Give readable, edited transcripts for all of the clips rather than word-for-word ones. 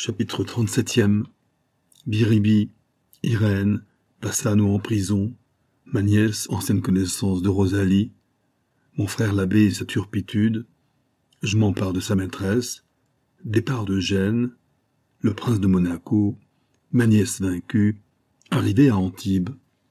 Chapitre 37e. Biribi, Irène, Bassano en prison, ma nièce, ancienne connaissance de Rosalie, mon frère l'abbé et sa turpitude, je m'empare de sa maîtresse, départ de Gênes, le prince de Monaco, ma nièce vaincue, arrivée à Antibes.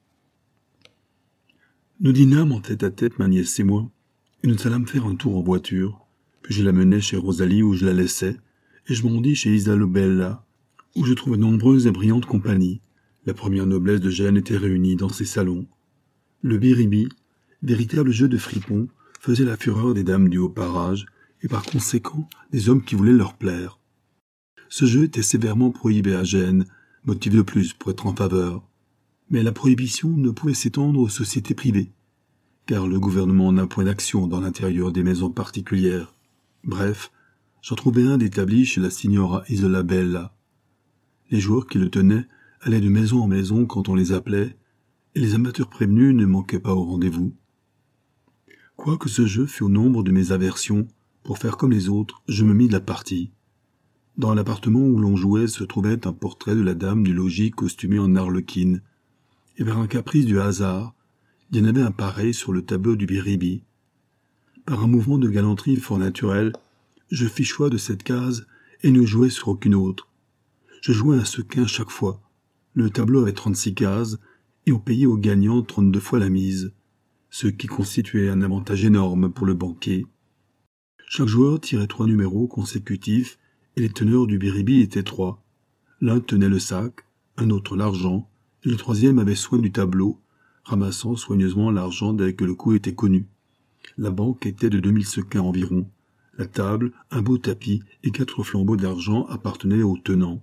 Nous dînâmes en tête-à-tête, ma nièce et moi, et nous allâmes faire un tour en voiture, puis je la menai chez Rosalie où je la laissais, et je m'en rendis chez Isalobella, où je trouvais nombreuse et brillante compagnie. La première noblesse de Gênes était réunie dans ses salons. Le biribi, véritable jeu de fripon, faisait la fureur des dames du haut parage, et par conséquent des hommes qui voulaient leur plaire. Ce jeu était sévèrement prohibé à Gênes, motif de plus pour être en faveur. Mais la prohibition ne pouvait s'étendre aux sociétés privées, car le gouvernement n'a point d'action dans l'intérieur des maisons particulières. Bref, j'en trouvai un d'établi chez la signora Isolabella. Les joueurs qui le tenaient allaient de maison en maison quand on les appelait, et les amateurs prévenus ne manquaient pas au rendez-vous. Quoique ce jeu fût au nombre de mes aversions, pour faire comme les autres, je me mis de la partie. Dans l'appartement où l'on jouait se trouvait un portrait de la dame du logis costumée en arlequine, et vers un caprice du hasard, il y en avait un pareil sur le tableau du biribi. Par un mouvement de galanterie fort naturel, je fis choix de cette case et ne jouai sur aucune autre. Je jouais un sequin chaque fois. Le tableau avait 36 cases, et on payait aux gagnants 32 fois la mise, ce qui constituait un avantage énorme pour le banquier. Chaque joueur tirait 3 numéros consécutifs, et les teneurs du biribi étaient 3. L'un tenait le sac, un autre l'argent, et le troisième avait soin du tableau, ramassant soigneusement l'argent dès que le coup était connu. La banque était de 2000 sequins environ. La table, un beau tapis et 4 flambeaux d'argent appartenaient aux tenants.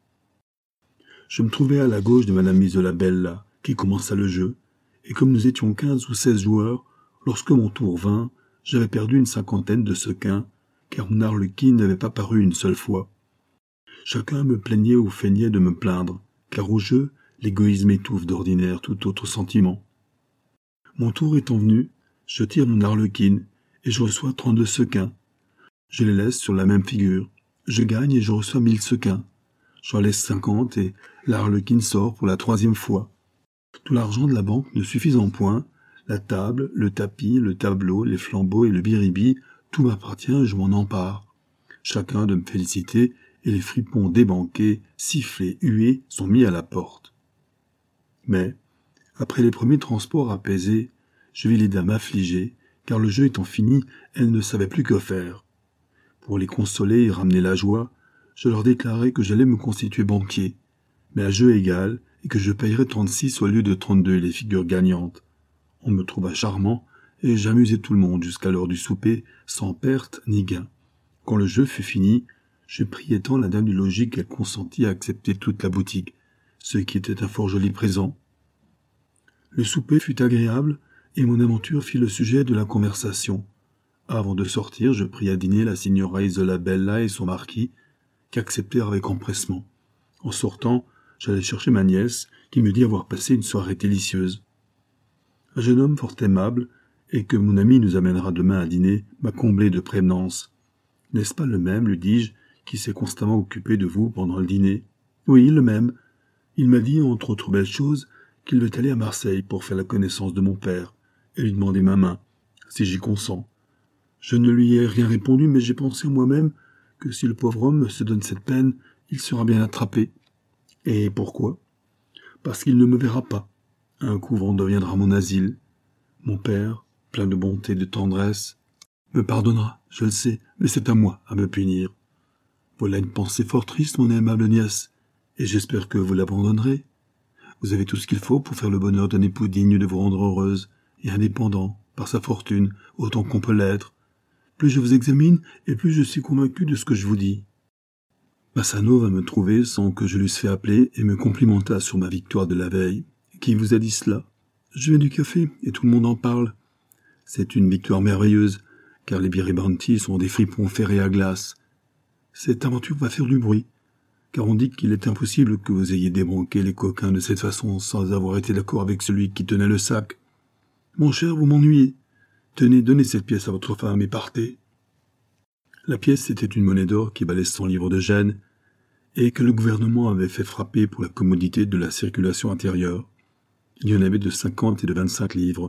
Je me trouvais à la gauche de madame Isolabella, qui commença le jeu, et comme nous étions 15 ou 16 joueurs, lorsque mon tour vint, j'avais perdu une 50aine de sequins, car mon arlequine n'avait pas paru une seule fois. Chacun me plaignait ou feignait de me plaindre, car au jeu, l'égoïsme étouffe d'ordinaire tout autre sentiment. Mon tour étant venu, je tire mon arlequine, et je reçois 32 sequins. Je les laisse sur la même figure. Je gagne et je reçois 1000 sequins. J'en laisse 50 et l'arlequine sort pour la 3e fois. Tout l'argent de la banque ne suffisant point, la table, le tapis, le tableau, les flambeaux et le biribi, tout m'appartient et je m'en empare. Chacun de me féliciter et les fripons débanqués, sifflés, hués, sont mis à la porte. Mais, après les premiers transports apaisés, je vis les dames affligées, car le jeu étant fini, elles ne savaient plus que faire. Pour les consoler et ramener la joie, je leur déclarai que j'allais me constituer banquier, mais à jeu égal, et que je payerais 36 au lieu de 32 les figures gagnantes. On me trouva charmant, et j'amusai tout le monde jusqu'à l'heure du souper, sans perte ni gain. Quand le jeu fut fini, je priai tant la dame du logis qu'elle consentit à accepter toute la boutique, ce qui était un fort joli présent. Le souper fut agréable, et mon aventure fit le sujet de la conversation. Avant de sortir, je pris à dîner la signora Isolabella et son marquis, qui acceptèrent avec empressement. En sortant, j'allai chercher ma nièce, qui me dit avoir passé une soirée délicieuse. Un jeune homme fort aimable, et que mon ami nous amènera demain à dîner, m'a comblé de prévenance. « N'est-ce pas le même, lui dis-je, qui s'est constamment occupé de vous pendant le dîner ?»« Oui, le même. Il m'a dit, entre autres belles choses, qu'il veut aller à Marseille pour faire la connaissance de mon père, et lui demander ma main, si j'y consens. Je ne lui ai rien répondu, mais j'ai pensé moi-même que si le pauvre homme se donne cette peine, il sera bien attrapé. Et pourquoi ? Parce qu'il ne me verra pas. Un couvent deviendra mon asile. Mon père, plein de bonté et de tendresse, me pardonnera, je le sais, mais c'est à moi à me punir. Voilà une pensée fort triste, mon aimable nièce, et j'espère que vous l'abandonnerez. Vous avez tout ce qu'il faut pour faire le bonheur d'un époux digne de vous rendre heureuse, et indépendant, par sa fortune, autant qu'on peut l'être. Plus je vous examine, et plus je suis convaincu de ce que je vous dis. Bassano va me trouver sans que je l'eusse fait appeler et me complimenta sur ma victoire de la veille. Qui vous a dit cela ? Je viens du café, et tout le monde en parle. C'est une victoire merveilleuse, car les biribanti sont des fripons ferrés à glace. Cette aventure va faire du bruit, car on dit qu'il est impossible que vous ayez débanqué les coquins de cette façon sans avoir été d'accord avec celui qui tenait le sac. Mon cher, vous m'ennuyez. Tenez, donnez cette pièce à votre femme et partez. La pièce était une monnaie d'or qui valait 100 livres de Gênes, et que le gouvernement avait fait frapper pour la commodité de la circulation intérieure. Il y en avait de 50 et de 25 livres.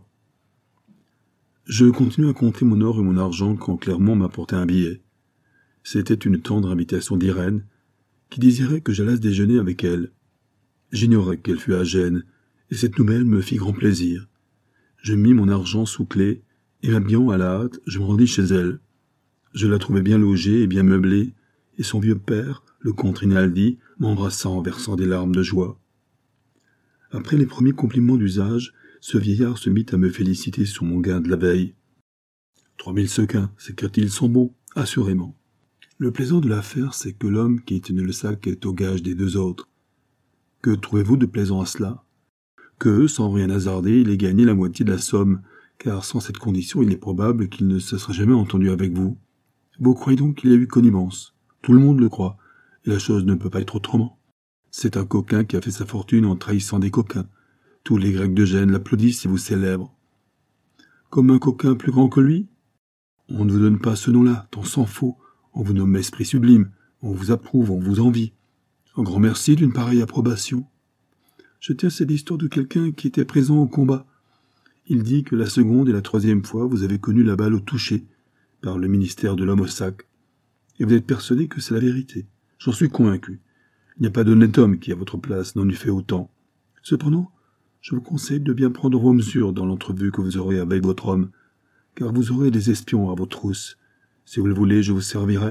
Je continuais à compter mon or et mon argent quand Clermont m'apportait un billet. C'était une tendre invitation d'Irène, qui désirait que j'allasse déjeuner avec elle. J'ignorais qu'elle fût à Gênes, et cette nouvelle me fit grand plaisir. Je mis mon argent sous clé, et m'habillant à la hâte, je me rendis chez elle. Je la trouvais bien logée et bien meublée, et son vieux père, le comte Rinaldi, m'embrassa en versant des larmes de joie. Après les premiers compliments d'usage, ce vieillard se mit à me féliciter sur mon gain de la veille. 3000 sequins, s'écria-t-il, sont bons, assurément. Le plaisant de l'affaire, c'est que l'homme qui tient le sac est au gage des deux autres. Que trouvez-vous de plaisant à cela? Que, sans rien hasarder, il ait gagné la moitié de la somme, car sans cette condition, il est probable qu'il ne se serait jamais entendu avec vous. Vous croyez donc qu'il y a eu connivence? Tout le monde le croit, et la chose ne peut pas être autrement. C'est un coquin qui a fait sa fortune en trahissant des coquins. Tous les Grecs de Gênes l'applaudissent et vous célèbrent. Comme un coquin plus grand que lui? On ne vous donne pas ce nom-là, tant s'en faut. On vous nomme esprit sublime, on vous approuve, on vous envie. Un grand merci d'une pareille approbation. Je tiens cette histoire de quelqu'un qui était présent au combat. Il dit que la seconde et la troisième fois vous avez connu la balle au toucher, par le ministère de l'homme au sac. Et vous êtes persuadé que c'est la vérité. J'en suis convaincu. Il n'y a pas d'honnête homme qui, à votre place, n'en eût fait autant. Cependant, je vous conseille de bien prendre vos mesures dans l'entrevue que vous aurez avec votre homme, car vous aurez des espions à vos trousses. Si vous le voulez, je vous servirai.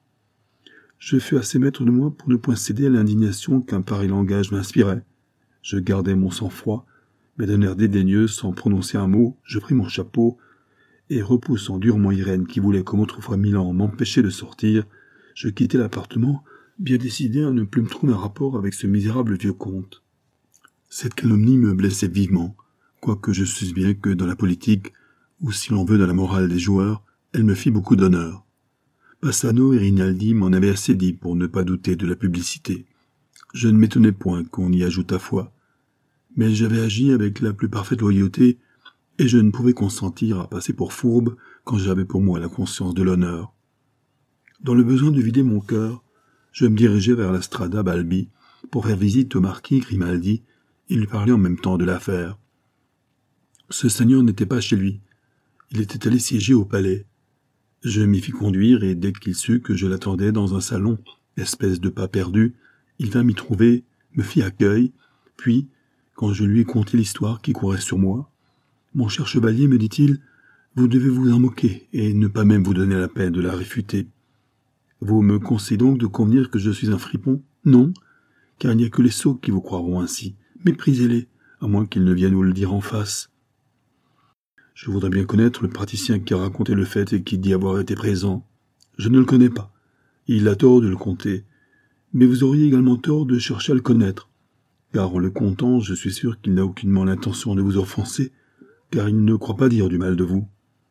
Je fus assez maître de moi pour ne point céder à l'indignation qu'un pareil langage m'inspirait. Je gardai mon sang-froid, mais d'un air dédaigneux, sans prononcer un mot, je pris mon chapeau, et repoussant durement Irène qui voulait comme autrefois Milan m'empêcher de sortir, je quittai l'appartement, bien décidé à ne plus me trouver un rapport avec ce misérable vieux comte. Cette calomnie me blessait vivement, quoique je susse bien que dans la politique, ou si l'on veut dans la morale des joueurs, elle me fit beaucoup d'honneur. Bassano et Rinaldi m'en avaient assez dit pour ne pas douter de la publicité. Je ne m'étonnais point qu'on y ajoutât foi. Mais j'avais agi avec la plus parfaite loyauté, et je ne pouvais consentir à passer pour fourbe quand j'avais pour moi la conscience de l'honneur. Dans le besoin de vider mon cœur, je me dirigeai vers la Strada Balbi pour faire visite au marquis Grimaldi et lui parler en même temps de l'affaire. Ce seigneur n'était pas chez lui. Il était allé siéger au palais. Je m'y fis conduire, et dès qu'il sut que je l'attendais dans un salon, espèce de pas perdu, il vint m'y trouver, me fit accueil, puis, quand je lui ai conté l'histoire qui courait sur moi, « Mon cher chevalier, me dit-il, vous devez vous en moquer, et ne pas même vous donner la peine de la réfuter. Vous me conseillez donc de convenir que je suis un fripon? Non, car il n'y a que les sots qui vous croiront ainsi. Méprisez-les, à moins qu'ils ne viennent vous le dire en face. Je voudrais bien connaître le praticien qui a raconté le fait et qui dit avoir été présent. Je ne le connais pas. Il a tort de le compter. Mais vous auriez également tort de chercher à le connaître. Car en le comptant, je suis sûr qu'il n'a aucunement l'intention de vous offenser, car il ne croit pas dire du mal de vous.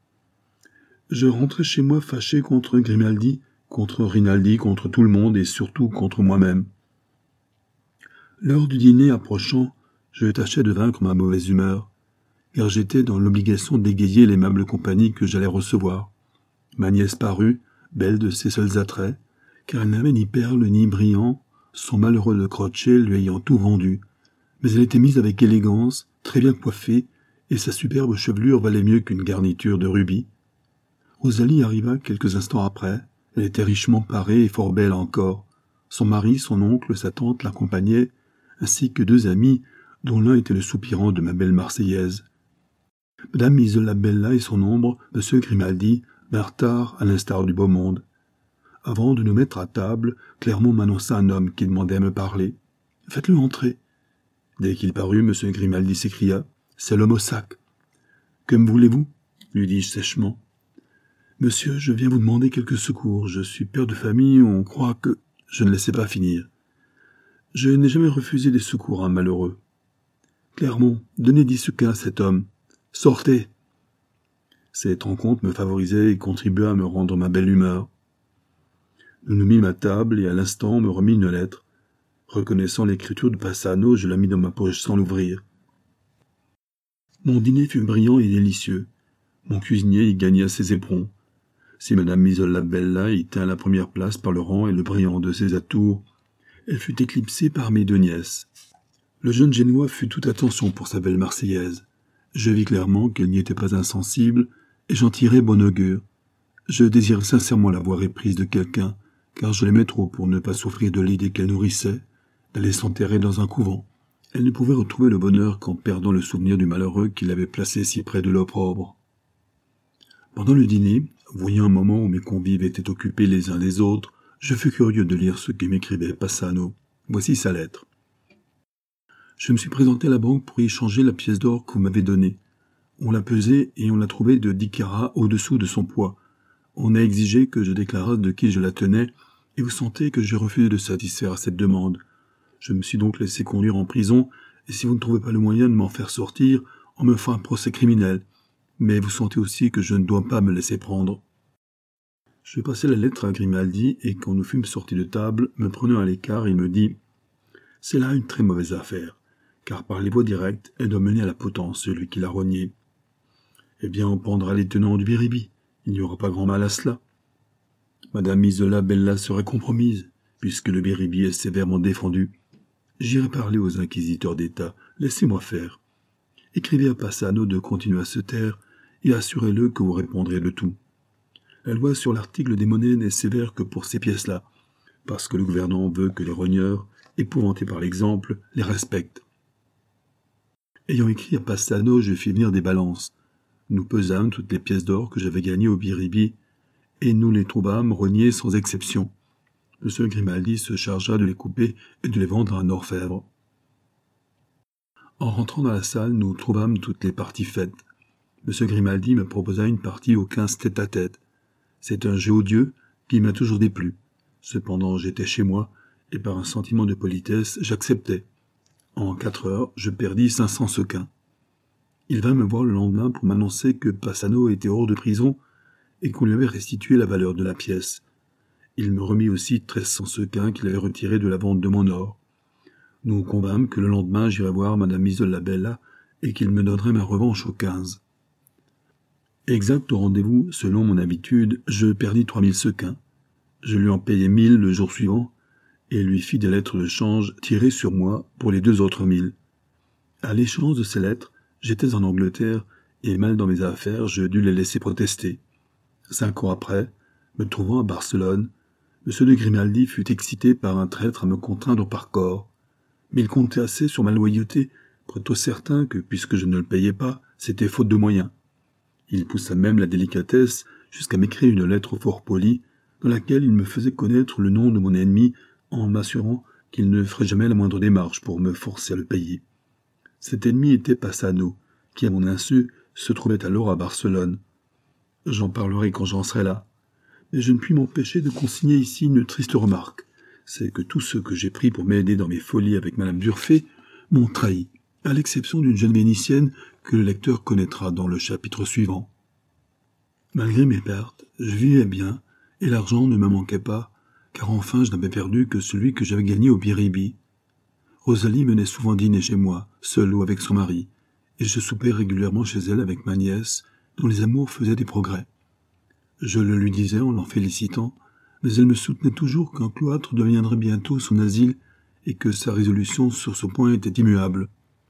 Je rentrai chez moi fâché contre Grimaldi, contre Rinaldi, contre tout le monde et surtout contre moi-même. L'heure du dîner approchant, je tâchais de vaincre ma mauvaise humeur, car j'étais dans l'obligation d'égayer l'aimable compagnie que j'allais recevoir. Ma nièce parut, belle de ses seuls attraits, car elle n'avait ni perles ni brillants, son malheureux de Croce lui ayant tout vendu. Mais elle était mise avec élégance, très bien coiffée, et sa superbe chevelure valait mieux qu'une garniture de rubis. Rosalie arriva quelques instants après. Elle était richement parée et fort belle encore. Son mari, son oncle, sa tante l'accompagnaient, ainsi que deux amis, dont l'un était le soupirant de ma belle Marseillaise. Madame Isola Bella et son ombre, monsieur Grimaldi, vinrent tard, à l'instar du beau monde. Avant de nous mettre à table, Clermont m'annonça un homme qui demandait à me parler. « Faites-le entrer. » Dès qu'il parut, monsieur Grimaldi s'écria. « C'est l'homme au sac. »« Que me voulez-vous » lui dis-je sèchement. « Monsieur, je viens vous demander quelques secours. Je suis père de famille, on croit que... » Je ne laissais pas finir. Je n'ai jamais refusé des secours à un malheureux. « Clermont, donnez 10 sequins à cet homme. Sortez !» Cette rencontre me favorisait et contribua à me rendre ma belle humeur. Nous nous mîmes à table et à l'instant on me remit une lettre. Reconnaissant l'écriture de Bassano, je la mis dans ma poche sans l'ouvrir. Mon dîner fut brillant et délicieux. Mon cuisinier y gagna ses éperons. Si madame Isola Bella y tint la première place par le rang et le brillant de ses atours, elle fut éclipsée par mes deux nièces. Le jeune Génois fut toute attention pour sa belle Marseillaise. Je vis clairement qu'elle n'y était pas insensible, et j'en tirai bon augure. Je désirais sincèrement la voir éprise de quelqu'un, car je l'aimais trop pour ne pas souffrir de l'idée qu'elle nourrissait, d'aller s'enterrer dans un couvent. Elle ne pouvait retrouver le bonheur qu'en perdant le souvenir du malheureux qui l'avait placé si près de l'opprobre. Pendant le dîner, voyant un moment où mes convives étaient occupés les uns les autres, je fus curieux de lire ce que m'écrivait Passano. Voici sa lettre. Je me suis présenté à la banque pour y changer la pièce d'or que vous m'avez donnée. On l'a pesée et on l'a trouvée de 10 carats au-dessous de son poids. On a exigé que je déclarasse de qui je la tenais, et vous sentez que j'ai refusé de satisfaire à cette demande. Je me suis donc laissé conduire en prison, et si vous ne trouvez pas le moyen de m'en faire sortir, on me fera un procès criminel. Mais vous sentez aussi que je ne dois pas me laisser prendre. Je passai la lettre à Grimaldi, et quand nous fûmes sortis de table, me prenant à l'écart, il me dit « C'est là une très mauvaise affaire, car par les voies directes, elle doit mener à la potence celui qui l'a reniée. Eh bien, on pendra les tenants du Biribi. Il n'y aura pas grand mal à cela. Madame Isola Bella serait compromise, puisque le Biribi est sévèrement défendu. J'irai parler aux inquisiteurs d'État, laissez-moi faire. Écrivez à Passano de continuer à se taire, et assurez-le que vous répondrez de tout. La loi sur l'article des monnaies n'est sévère que pour ces pièces-là, parce que le gouvernement veut que les rogneurs, épouvantés par l'exemple, les respectent. Ayant écrit à Passano, je fis venir des balances. Nous pesâmes toutes les pièces d'or que j'avais gagnées au Biribi, et nous les trouvâmes rognées sans exception. M. Grimaldi se chargea de les couper et de les vendre à un orfèvre. En rentrant dans la salle, nous trouvâmes toutes les parties faites. M. Grimaldi me proposa une partie aux 15 tête-à-tête. C'est un jeu odieux qui m'a toujours déplu. Cependant, j'étais chez moi, et par un sentiment de politesse, j'acceptai. En 4 heures, je perdis 500 sequins. Il vint me voir le lendemain pour m'annoncer que Passano était hors de prison et qu'on lui avait restitué la valeur de la pièce. Il me remit aussi 1300 sequins qu'il avait retirés de la vente de mon or. Nous convînmes que le lendemain j'irais voir Madame Isola Bella et qu'il me donnerait ma revanche aux 15. Exact au rendez-vous, selon mon habitude, je perdis 3000 sequins. Je lui en payai 1000 le jour suivant et lui fis des lettres de change tirées sur moi pour les 2 autres 1000. À l'échéance de ces lettres, j'étais en Angleterre, et mal dans mes affaires, je dus les laisser protester. 5 ans après, me trouvant à Barcelone, M. de Grimaldi fut excité par un traître à me contraindre par corps. Mais il comptait assez sur ma loyauté pour être certain que, puisque je ne le payais pas, c'était faute de moyens. Il poussa même la délicatesse jusqu'à m'écrire une lettre fort polie, dans laquelle il me faisait connaître le nom de mon ennemi en m'assurant qu'il ne ferait jamais la moindre démarche pour me forcer à le payer. Cet ennemi était Passano, qui, à mon insu, se trouvait alors à Barcelone. J'en parlerai quand j'en serai là. Mais je ne puis m'empêcher de consigner ici une triste remarque. C'est que tous ceux que j'ai pris pour m'aider dans mes folies avec Madame Durfé m'ont trahi, à l'exception d'une jeune Vénitienne que le lecteur connaîtra dans le chapitre suivant. Malgré mes pertes, je vivais bien, et l'argent ne me manquait pas, car enfin je n'avais perdu que celui que j'avais gagné au Biribi. Rosalie venait souvent dîner chez moi, seule ou avec son mari, et je soupais régulièrement chez elle avec ma nièce, dont les amours faisaient des progrès. Je le lui disais en l'en félicitant, mais elle me soutenait toujours qu'un cloître deviendrait bientôt son asile et que sa résolution sur ce point était immuable.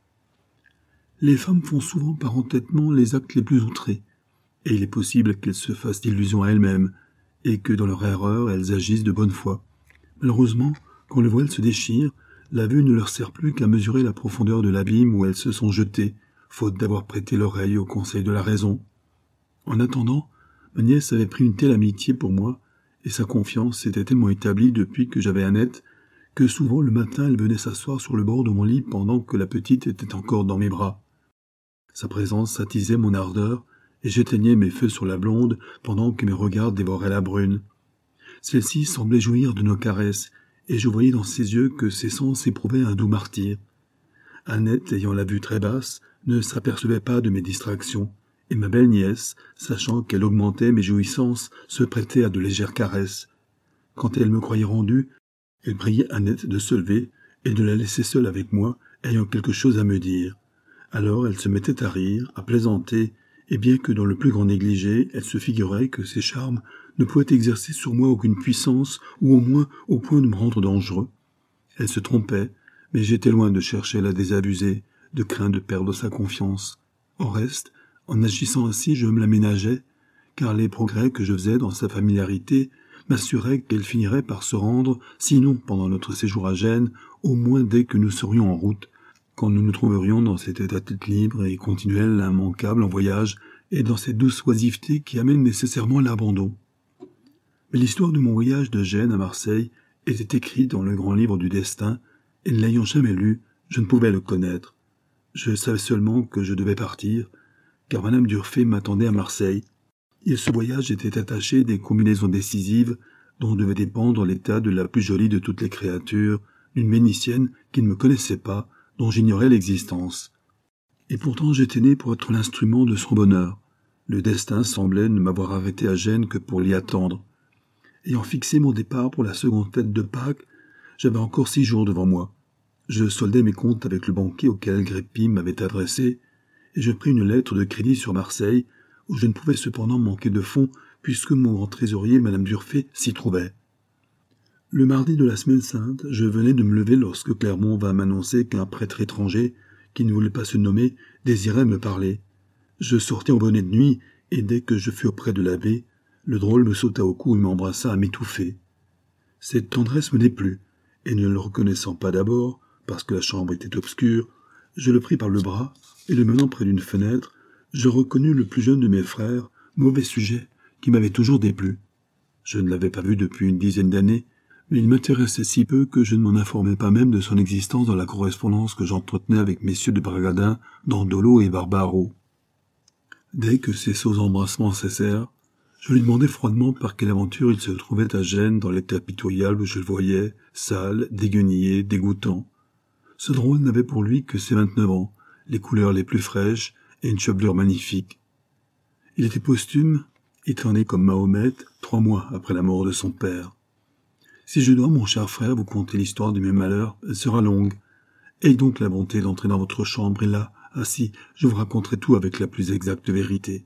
Les femmes font souvent par entêtement les actes les plus outrés, et il est possible qu'elles se fassent d'illusions à elles-mêmes, et que dans leur erreur elles agissent de bonne foi. Malheureusement, quand le voile se déchire, la vue ne leur sert plus qu'à mesurer la profondeur de l'abîme où elles se sont jetées, faute d'avoir prêté l'oreille aux conseils de la raison. En attendant, ma nièce avait pris une telle amitié pour moi, et sa confiance s'était tellement établie depuis que j'avais Annette, que souvent le matin elle venait s'asseoir sur le bord de mon lit pendant que la petite était encore dans mes bras. Sa présence attisait mon ardeur, et j'éteignais mes feux sur la blonde pendant que mes regards dévoraient la brune. Celle-ci semblait jouir de nos caresses, et je voyais dans ses yeux que ses sens éprouvaient un doux martyre. Annette, ayant la vue très basse, ne s'apercevait pas de mes distractions, et ma belle nièce, sachant qu'elle augmentait mes jouissances, se prêtait à de légères caresses. Quand elle me croyait rendue, elle priait Annette de se lever et de la laisser seule avec moi, ayant quelque chose à me dire. Alors elle se mettait à rire, à plaisanter, et bien que dans le plus grand négligé, elle se figurait que ses charmes ne pouvaient exercer sur moi aucune puissance, ou au moins au point de me rendre dangereux. Elle se trompait, mais j'étais loin de chercher à la désabuser, de craindre de perdre sa confiance. En reste, en agissant ainsi, je me l'aménageais, car les progrès que je faisais dans sa familiarité m'assuraient qu'elle finirait par se rendre, sinon pendant notre séjour à Gênes, au moins dès que nous serions en route, quand nous nous trouverions dans cet état-tête libre et continuel, immanquable en voyage, et dans cette douce oisiveté qui amène nécessairement l'abandon. Mais l'histoire de mon voyage de Gênes à Marseille était écrite dans le grand livre du destin, et ne l'ayant jamais lu, je ne pouvais le connaître. Je savais seulement que je devais partir, car Madame Durfé m'attendait à Marseille, et ce voyage était attaché des combinaisons décisives dont devait dépendre l'état de la plus jolie de toutes les créatures, une Vénitienne qui ne me connaissait pas, dont j'ignorais l'existence. Et pourtant j'étais né pour être l'instrument de son bonheur. Le destin semblait ne m'avoir arrêté à Gênes que pour l'y attendre. Ayant fixé mon départ pour la seconde fête de Pâques, j'avais encore 6 jours devant moi. Je soldais mes comptes avec le banquier auquel Grépy m'avait adressé, et je pris une lettre de crédit sur Marseille, où je ne pouvais cependant manquer de fonds, puisque mon grand trésorier, Madame Durfé, s'y trouvait. Le mardi de la Semaine Sainte, je venais de me lever lorsque Clermont vint m'annoncer qu'un prêtre étranger, qui ne voulait pas se nommer, désirait me parler. Je sortis en bonnet de nuit, et dès que je fus auprès de l'abbé, le drôle me sauta au cou et m'embrassa à m'étouffer. Cette tendresse me déplut, et ne le reconnaissant pas d'abord, parce que la chambre était obscure, je le pris par le bras, et le menant près d'une fenêtre, je reconnus le plus jeune de mes frères, mauvais sujet, qui m'avait toujours déplu. Je ne l'avais pas vu depuis une dizaine d'années, mais il m'intéressait si peu que je ne m'en informais pas même de son existence dans la correspondance que j'entretenais avec messieurs de Bragadin, Dandolo et Barbaro. Dès que ces sots embrassements cessèrent, je lui demandai froidement par quelle aventure il se trouvait à Gênes dans l'état pitoyable où je le voyais, sale, déguenillé, dégoûtant. Ce drôle n'avait pour lui que ses 29 ans, les couleurs les plus fraîches et une chevelure magnifique. Il était posthume, étant né comme Mahomet 3 mois après la mort de son père. Si je dois, mon cher frère, vous conter l'histoire de mes malheurs, elle sera longue. Ayez donc la bonté d'entrer dans votre chambre et là, assis, je vous raconterai tout avec la plus exacte vérité.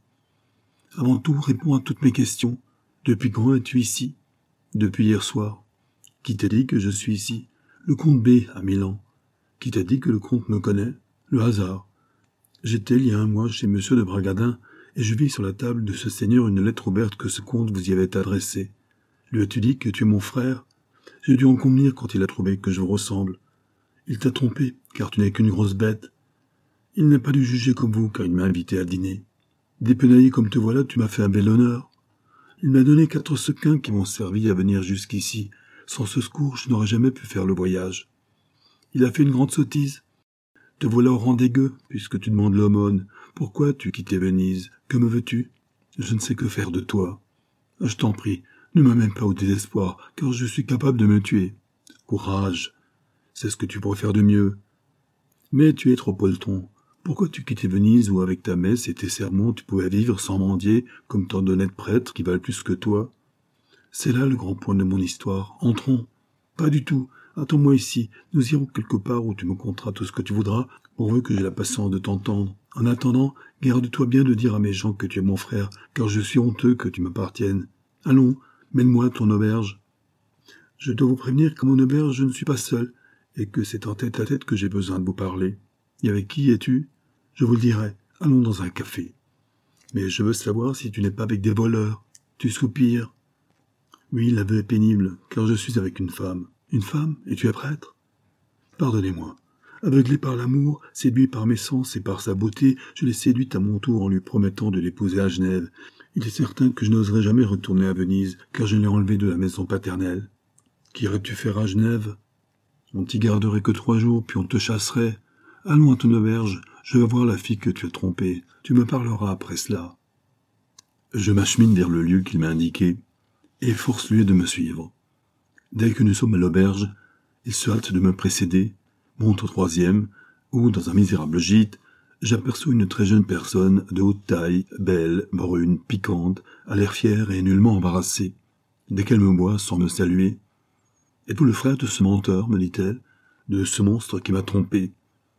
Avant tout, réponds à toutes mes questions. Depuis quand es-tu ici? Depuis hier soir. Qui t'a dit que je suis ici? Le comte B, à Milan. Qui t'a dit que le comte me connaît? Le hasard. J'étais il y a 1 mois chez monsieur de Bragadin, et je vis sur la table de ce seigneur une lettre ouverte que ce comte vous y avait adressée. Lui as-tu dit que tu es mon frère? J'ai dû en convenir quand il a trouvé que je vous ressemble. Il t'a trompé, car tu n'es qu'une grosse bête. Il n'a pas dû juger comme vous, car il m'a invité à dîner. Dépenaillé comme te voilà, tu m'as fait un bel honneur. Il m'a donné 4 sequins qui m'ont servi à venir jusqu'ici. Sans ce secours, je n'aurais jamais pu faire le voyage. Il a fait une grande sottise. Te voilà au rang des gueux, puisque tu demandes l'aumône. Pourquoi as-tu quitté Venise? Que me veux-tu? Je ne sais que faire de toi. Je t'en prie, ne m'amène pas au désespoir, car je suis capable de me tuer. Courage, c'est ce que tu pourrais faire de mieux. Mais tu es trop poltron. Pourquoi tu quittais Venise où avec ta messe et tes sermons tu pouvais vivre sans mendier comme tant d'honnêtes prêtres qui valent plus que toi? C'est là le grand point de mon histoire. Entrons. Pas du tout. Attends-moi ici. Nous irons quelque part où tu me conteras tout ce que tu voudras, pourvu que j'ai la patience de t'entendre. En attendant, garde-toi bien de dire à mes gens que tu es mon frère, car je suis honteux que tu m'appartiennes. Allons, mène-moi à ton auberge. Je dois vous prévenir qu'à mon auberge je ne suis pas seul, et que c'est en tête-à-tête que j'ai besoin de vous parler. Et avec qui es-tu? Je vous le dirai. Allons dans un café. Mais je veux savoir si tu n'es pas avec des voleurs. Tu soupires. Oui, l'aveu est pénible, car je suis avec une femme. Une femme? Et tu es prêtre? Pardonnez-moi. Aveuglé par l'amour, séduit par mes sens et par sa beauté, je l'ai séduite à mon tour en lui promettant de l'épouser à Genève. Il est certain que je n'oserai jamais retourner à Venise, car je l'ai enlevée de la maison paternelle. Qu'irais-tu faire à Genève? On t'y garderait que 3 jours, puis on te chasserait. Allons à ton auberge, je vais voir la fille que tu as trompée. Tu me parleras après cela. Je m'achemine vers le lieu qu'il m'a indiqué, et force-lui de me suivre. Dès que nous sommes à l'auberge, il se hâte de me précéder, monte au 3e, où, dans un misérable gîte, j'aperçois une très jeune personne de haute taille, belle, brune, piquante, à l'air fier et nullement embarrassée. Dès qu'elle me voit, sans me saluer, « Êtes-vous le frère de ce menteur, me dit-elle, de ce monstre qui m'a trompé ?»«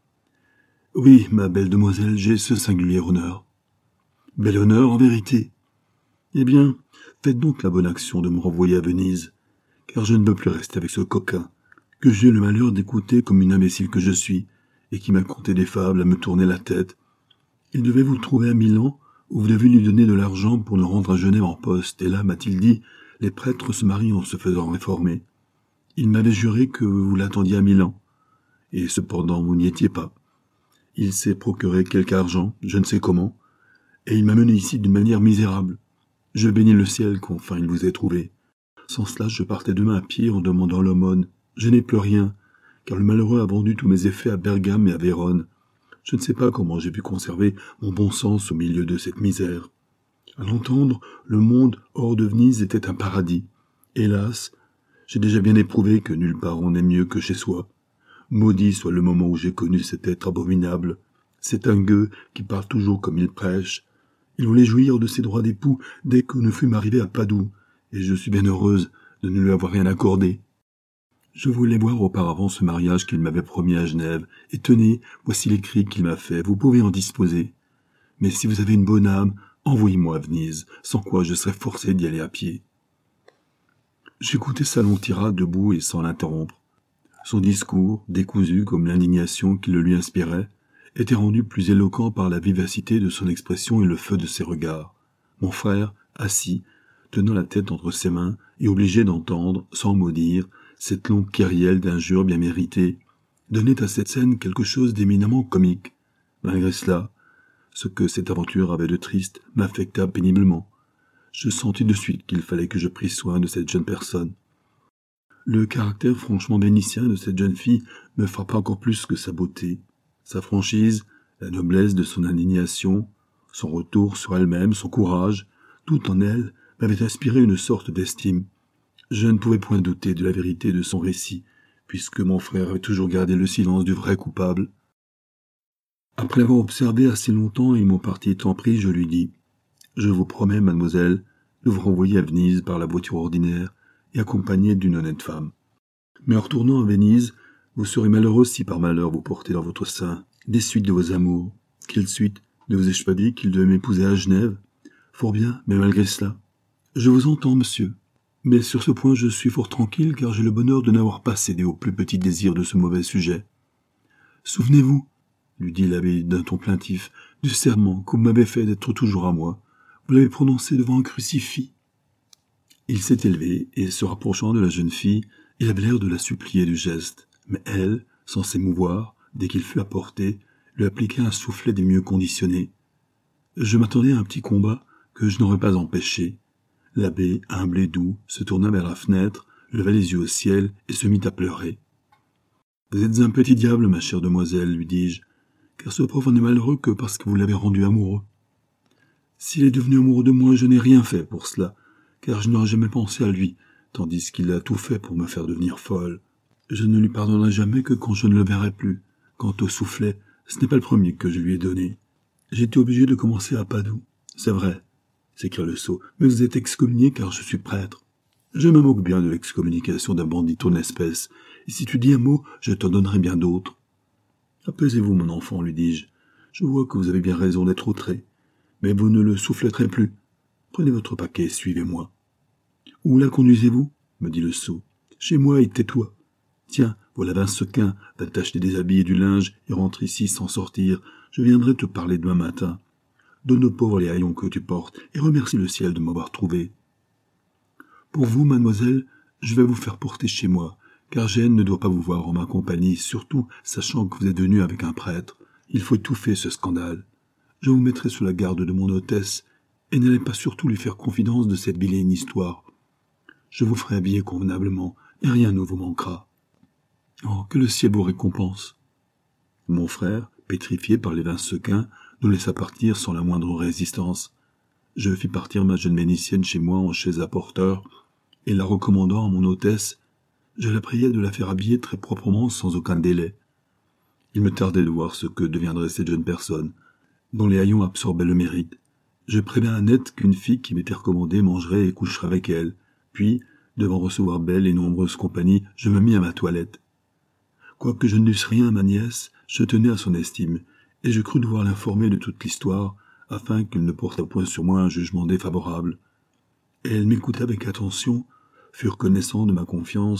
Oui, ma belle demoiselle, j'ai ce singulier honneur. »« Bel honneur, en vérité. Eh bien, faites donc la bonne action de me renvoyer à Venise, car je ne veux plus rester avec ce coquin. que j'ai eu le malheur d'écouter comme une imbécile que je suis, et qui m'a conté des fables à me tourner la tête. Il devait vous trouver à Milan, où vous devez lui donner de l'argent pour le rendre à Genève en poste, et là, m'a-t-il dit, les prêtres se marient en se faisant réformer. Il m'avait juré que vous l'attendiez à Milan, et cependant vous n'y étiez pas. Il s'est procuré quelque argent, je ne sais comment, et il m'a mené ici d'une manière misérable. Je bénis le ciel qu'enfin il vous ait trouvé. Sans cela, je partais demain à pied en demandant l'aumône. Je n'ai plus rien, car le malheureux a vendu tous mes effets à Bergame et à Vérone. Je ne sais pas comment j'ai pu conserver mon bon sens au milieu de cette misère. À l'entendre, le monde hors de Venise était un paradis. Hélas, j'ai déjà bien éprouvé que nulle part on est mieux que chez soi. Maudit soit le moment où j'ai connu cet être abominable. C'est un gueux qui parle toujours comme il prêche. Il voulait jouir de ses droits d'époux dès que nous fûmes arrivés à Padoue, et je suis bien heureuse de ne lui avoir rien accordé. Je voulais voir auparavant ce mariage qu'il m'avait promis à Genève, et tenez, voici l'écrit qu'il m'a fait, vous pouvez en disposer. Mais si vous avez une bonne âme, envoyez-moi à Venise, sans quoi je serais forcé d'y aller à pied. J'écoutais sa longue tirade debout et sans l'interrompre. Son discours, décousu comme l'indignation qui le lui inspirait, était rendu plus éloquent par la vivacité de son expression et le feu de ses regards. Mon frère, assis, tenant la tête entre ses mains et obligé d'entendre, sans mot dire, cette longue kyrielle d'injures bien méritées, donnait à cette scène quelque chose d'éminemment comique. Malgré cela, ce que cette aventure avait de triste m'affecta péniblement. Je sentis de suite qu'il fallait que je prisse soin de cette jeune personne. Le caractère franchement vénitien de cette jeune fille me frappa encore plus que sa beauté. Sa franchise, la noblesse de son indignation, son retour sur elle-même, son courage, tout en elle m'avait inspiré une sorte d'estime. Je ne pouvais point douter de la vérité de son récit, puisque mon frère avait toujours gardé le silence du vrai coupable. Après l'avoir observé assez longtemps et mon parti étant pris, je lui dis « Je vous promets, mademoiselle, de vous renvoyer à Venise par la voiture ordinaire et accompagnée d'une honnête femme. Mais en retournant à Venise, vous serez malheureux si par malheur vous portez dans votre sein des suites de vos amours. Quelle suite? Ne vous ai-je pas dit qu'il devait m'épouser à Genève? Fort bien, mais malgré cela. Je vous entends, monsieur. Mais sur ce point je suis fort tranquille, car j'ai le bonheur de n'avoir pas cédé au plus petit désir de ce mauvais sujet. Souvenez-vous, lui dit l'abbé d'un ton plaintif, du serment que vous m'avez fait d'être toujours à moi. Vous l'avez prononcé devant un crucifix. Il s'est élevé, et se rapprochant de la jeune fille, il avait l'air de la supplier du geste. Mais elle, sans s'émouvoir, dès qu'il fut à portée, lui appliqua un soufflet des mieux conditionnés. Je m'attendais à un petit combat que je n'aurais pas empêché. L'abbé, humble et doux, se tourna vers la fenêtre, leva les yeux au ciel et se mit à pleurer. « Vous êtes un petit diable, ma chère demoiselle, lui dis-je, car ce pauvre n'est malheureux que parce que vous l'avez rendu amoureux. S'il est devenu amoureux de moi, je n'ai rien fait pour cela, car je n'aurais jamais pensé à lui, tandis qu'il a tout fait pour me faire devenir folle. Je ne lui pardonnerai jamais que quand je ne le verrai plus. Quant au soufflet, ce n'est pas le premier que je lui ai donné. J'ai été obligé de commencer à Padoue. C'est vrai, s'écria le sot, mais vous êtes excommunié car je suis prêtre. Je me moque bien de l'excommunication d'un bandit ton espèce, et si tu dis un mot, je t'en donnerai bien d'autres. Apaisez-vous, mon enfant, lui dis-je. Je vois que vous avez bien raison d'être outré, mais vous ne le souffletterez plus. Prenez votre paquet, suivez-moi. Où la conduisez-vous? Me dit le sot. Chez moi et tais-toi. Tiens, voilà 20 sequins, va t'acheter des habits et du linge et rentre ici sans sortir. Je viendrai te parler demain matin. Donne aux pauvres les haillons que tu portes et remercie le ciel de m'avoir trouvé. Pour vous, mademoiselle, je vais vous faire porter chez moi, car Gênes ne doit pas vous voir en ma compagnie, surtout sachant que vous êtes venu avec un prêtre. Il faut étouffer ce scandale. Je vous mettrai sous la garde de mon hôtesse, et n'allez pas surtout lui faire confidence de cette vilaine histoire. Je vous ferai habiller convenablement, et rien ne vous manquera. Oh, que le ciel vous récompense. Mon frère, pétrifié par les 20 sequins, nous laissa partir sans la moindre résistance. Je fis partir ma jeune Vénitienne chez moi en chaise à porteur, et la recommandant à mon hôtesse, je la priai de la faire habiller très proprement sans aucun délai. Il me tardait de voir ce que deviendrait cette jeune personne, dont les haillons absorbaient le mérite. Je prévins Annette qu'une fille qui m'était recommandée mangerait et coucherait avec elle, puis, devant recevoir belle et nombreuse compagnie, je me mis à ma toilette. Quoique je ne dusse rien à ma nièce, je tenais à son estime, et je crus devoir l'informer de toute l'histoire, afin qu'elle ne portât point sur moi un jugement défavorable. Elle m'écouta avec attention, fut reconnaissant de ma confiance,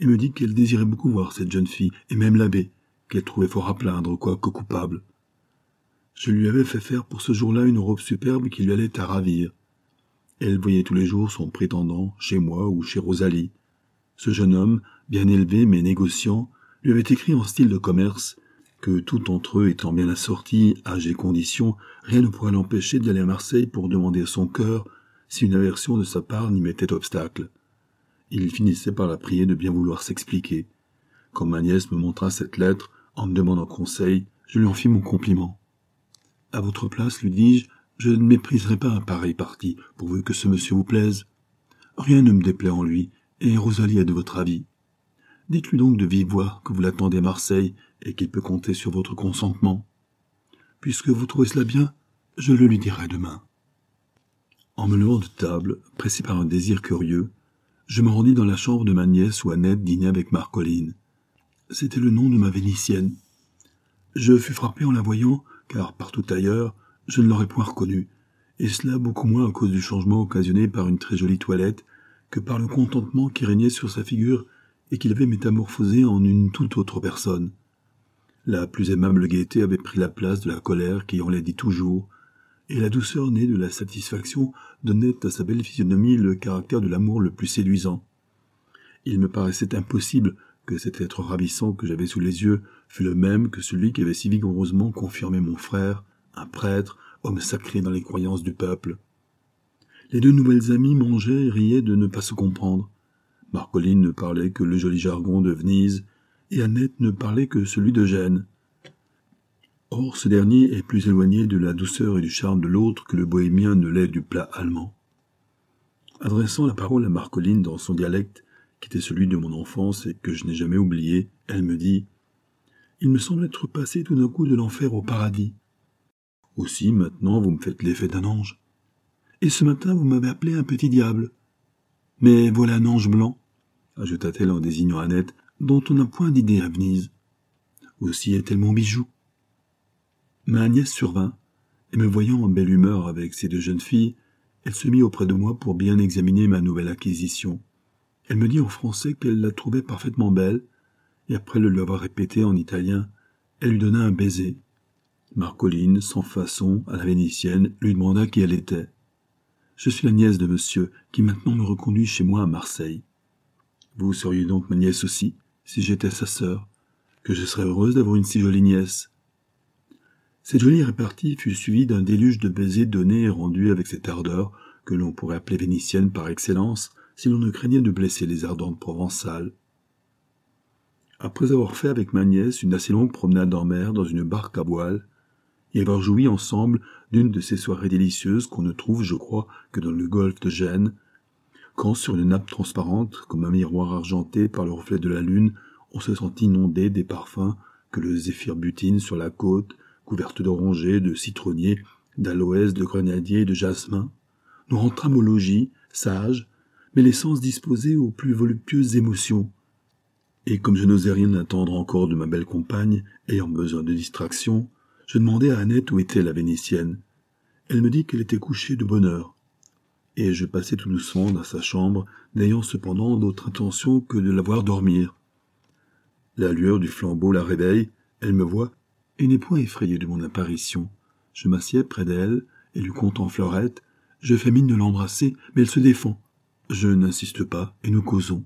et me dit qu'elle désirait beaucoup voir cette jeune fille, et même l'abbé, qu'elle trouvait fort à plaindre, quoique coupable. Je lui avais fait faire pour ce jour-là une robe superbe qui lui allait à ravir. Elle voyait tous les jours son prétendant, chez moi ou chez Rosalie. Ce jeune homme, bien élevé mais négociant, lui avait écrit en style de commerce que tout entre eux étant bien assortis, âge et conditions, rien ne pourrait l'empêcher d'aller à Marseille pour demander à son cœur si une aversion de sa part n'y mettait obstacle. Il finissait par la prier de bien vouloir s'expliquer. Quand ma nièce me montra cette lettre, en me demandant conseil, je lui en fis mon compliment. « À votre place, lui dis-je, je ne mépriserai pas un pareil parti, pourvu que ce monsieur vous plaise. Rien ne me déplaît en lui, et Rosalie est de votre avis. Dites-lui donc de vive voix que vous l'attendez à Marseille et qu'il peut compter sur votre consentement. Puisque vous trouvez cela bien, je le lui dirai demain. » En me levant de table, pressé par un désir curieux, je me rendis dans la chambre de ma nièce où Annette dînait avec Marcolline. C'était le nom de ma Vénitienne. Je fus frappé en la voyant, car partout ailleurs, je ne l'aurais point reconnue, et cela beaucoup moins à cause du changement occasionné par une très jolie toilette que par le contentement qui régnait sur sa figure et qui l'avait métamorphosée en une toute autre personne. La plus aimable gaieté avait pris la place de la colère qui enlaidit toujours, et la douceur née de la satisfaction donnait à sa belle physionomie le caractère de l'amour le plus séduisant. Il me paraissait impossible que cet être ravissant que j'avais sous les yeux fût le même que celui qui avait si vigoureusement confirmé mon frère, un prêtre, homme sacré dans les croyances du peuple. Les deux nouvelles amies mangeaient et riaient de ne pas se comprendre. Marcolline ne parlait que le joli jargon de Venise, et Annette ne parlait que celui de Gênes. Or, ce dernier est plus éloigné de la douceur et du charme de l'autre que le bohémien ne l'est du plat allemand. Adressant la parole à Marcolline dans son dialecte, qui était celui de mon enfance et que je n'ai jamais oublié, elle me dit « Il me semble être passé tout d'un coup de l'enfer au paradis. Aussi, maintenant, vous me faites l'effet d'un ange. Et ce matin, vous m'avez appelé un petit diable. Mais voilà un ange blanc, ajouta-t-elle en désignant Annette, dont on n'a point d'idée à Venise. Aussi est-elle mon bijou. » Ma nièce survint, et me voyant en belle humeur avec ces deux jeunes filles, elle se mit auprès de moi pour bien examiner ma nouvelle acquisition. Elle me dit en français qu'elle la trouvait parfaitement belle, et après le lui avoir répété en italien, elle lui donna un baiser. Marcolline, sans façon, à la Vénitienne, lui demanda qui elle était. « Je suis la nièce de monsieur, qui maintenant me reconduit chez moi à Marseille. Vous seriez donc ma nièce aussi, si j'étais sa sœur, que je serais heureuse d'avoir une si jolie nièce. » Cette jolie répartie fut suivie d'un déluge de baisers donnés et rendus avec cette ardeur que l'on pourrait appeler vénitienne par excellence, si l'on ne craignait de blesser les ardentes provençales. Après avoir fait avec ma nièce une assez longue promenade en mer dans une barque à voile, et avoir joui ensemble d'une de ces soirées délicieuses qu'on ne trouve, je crois, que dans le golfe de Gênes, quand sur une nappe transparente, comme un miroir argenté par le reflet de la lune, on se sentit inondé des parfums que le zéphyr butine sur la côte, couverte d'orangers, de citronniers, d'aloès, de grenadiers et de jasmin, nous rentrâmes au logis, sages, mais les sens disposés aux plus voluptueuses émotions. Et comme je n'osais rien attendre encore de ma belle compagne, ayant besoin de distraction, je demandai à Annette où était la Vénitienne. Elle me dit qu'elle était couchée de bonne heure. Et je passai tout doucement dans sa chambre, n'ayant cependant d'autre intention que de la voir dormir. La lueur du flambeau la réveille, elle me voit, et n'est point effrayée de mon apparition. Je m'assieds près d'elle, et lui contant Fleurette, je fais mine de l'embrasser, mais elle se défend. Je n'insiste pas, et nous causons.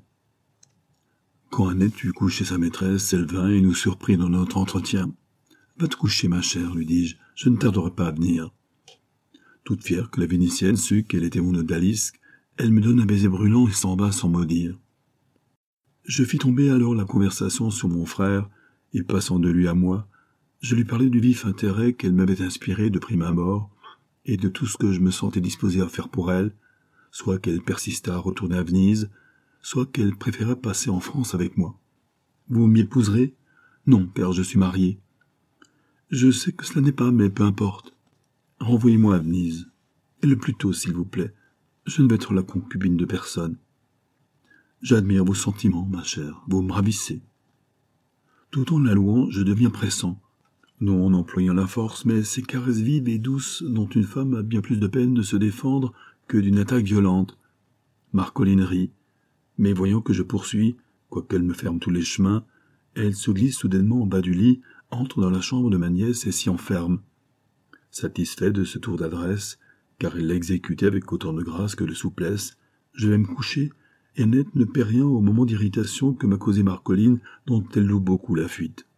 Quand Annette eut couché sa maîtresse, elle vint et nous surprit dans notre entretien. « Va te coucher, ma chère, lui dis-je, je ne tarderai pas à venir. » Toute fière que la Vénitienne sut qu'elle était mon odalisque, elle me donne un baiser brûlant et s'en va sans mot dire. Je fis tomber alors la conversation sur mon frère, et passant de lui à moi, je lui parlais du vif intérêt qu'elle m'avait inspiré de prime abord, et de tout ce que je me sentais disposé à faire pour elle, soit qu'elle persistât à retourner à Venise, soit qu'elle préféra passer en France avec moi. « Vous m'y épouserez ? » ?»« Non, car je suis marié. »« Je sais que cela n'est pas, mais peu importe. Renvoyez-moi à Venise. Et le plus tôt, s'il vous plaît. Je ne veux être la concubine de personne. J'admire vos sentiments, ma chère, vous me ravissez. » Tout en la louant, je deviens pressant, non en employant la force, mais ces caresses vives et douces dont une femme a bien plus de peine de se défendre que d'une attaque violente. Marcolline rit, mais voyant que je poursuis, Quoiqu'elle me ferme tous les chemins, elle se glisse soudainement en bas du lit, entre dans la chambre de ma nièce et s'y enferme. Satisfait de ce tour d'adresse, car elle l'a exécuté avec autant de grâce que de souplesse, je vais me coucher, et Annette ne paie rien au moment d'irritation que m'a causé Marcolline, dont elle loue beaucoup la fuite.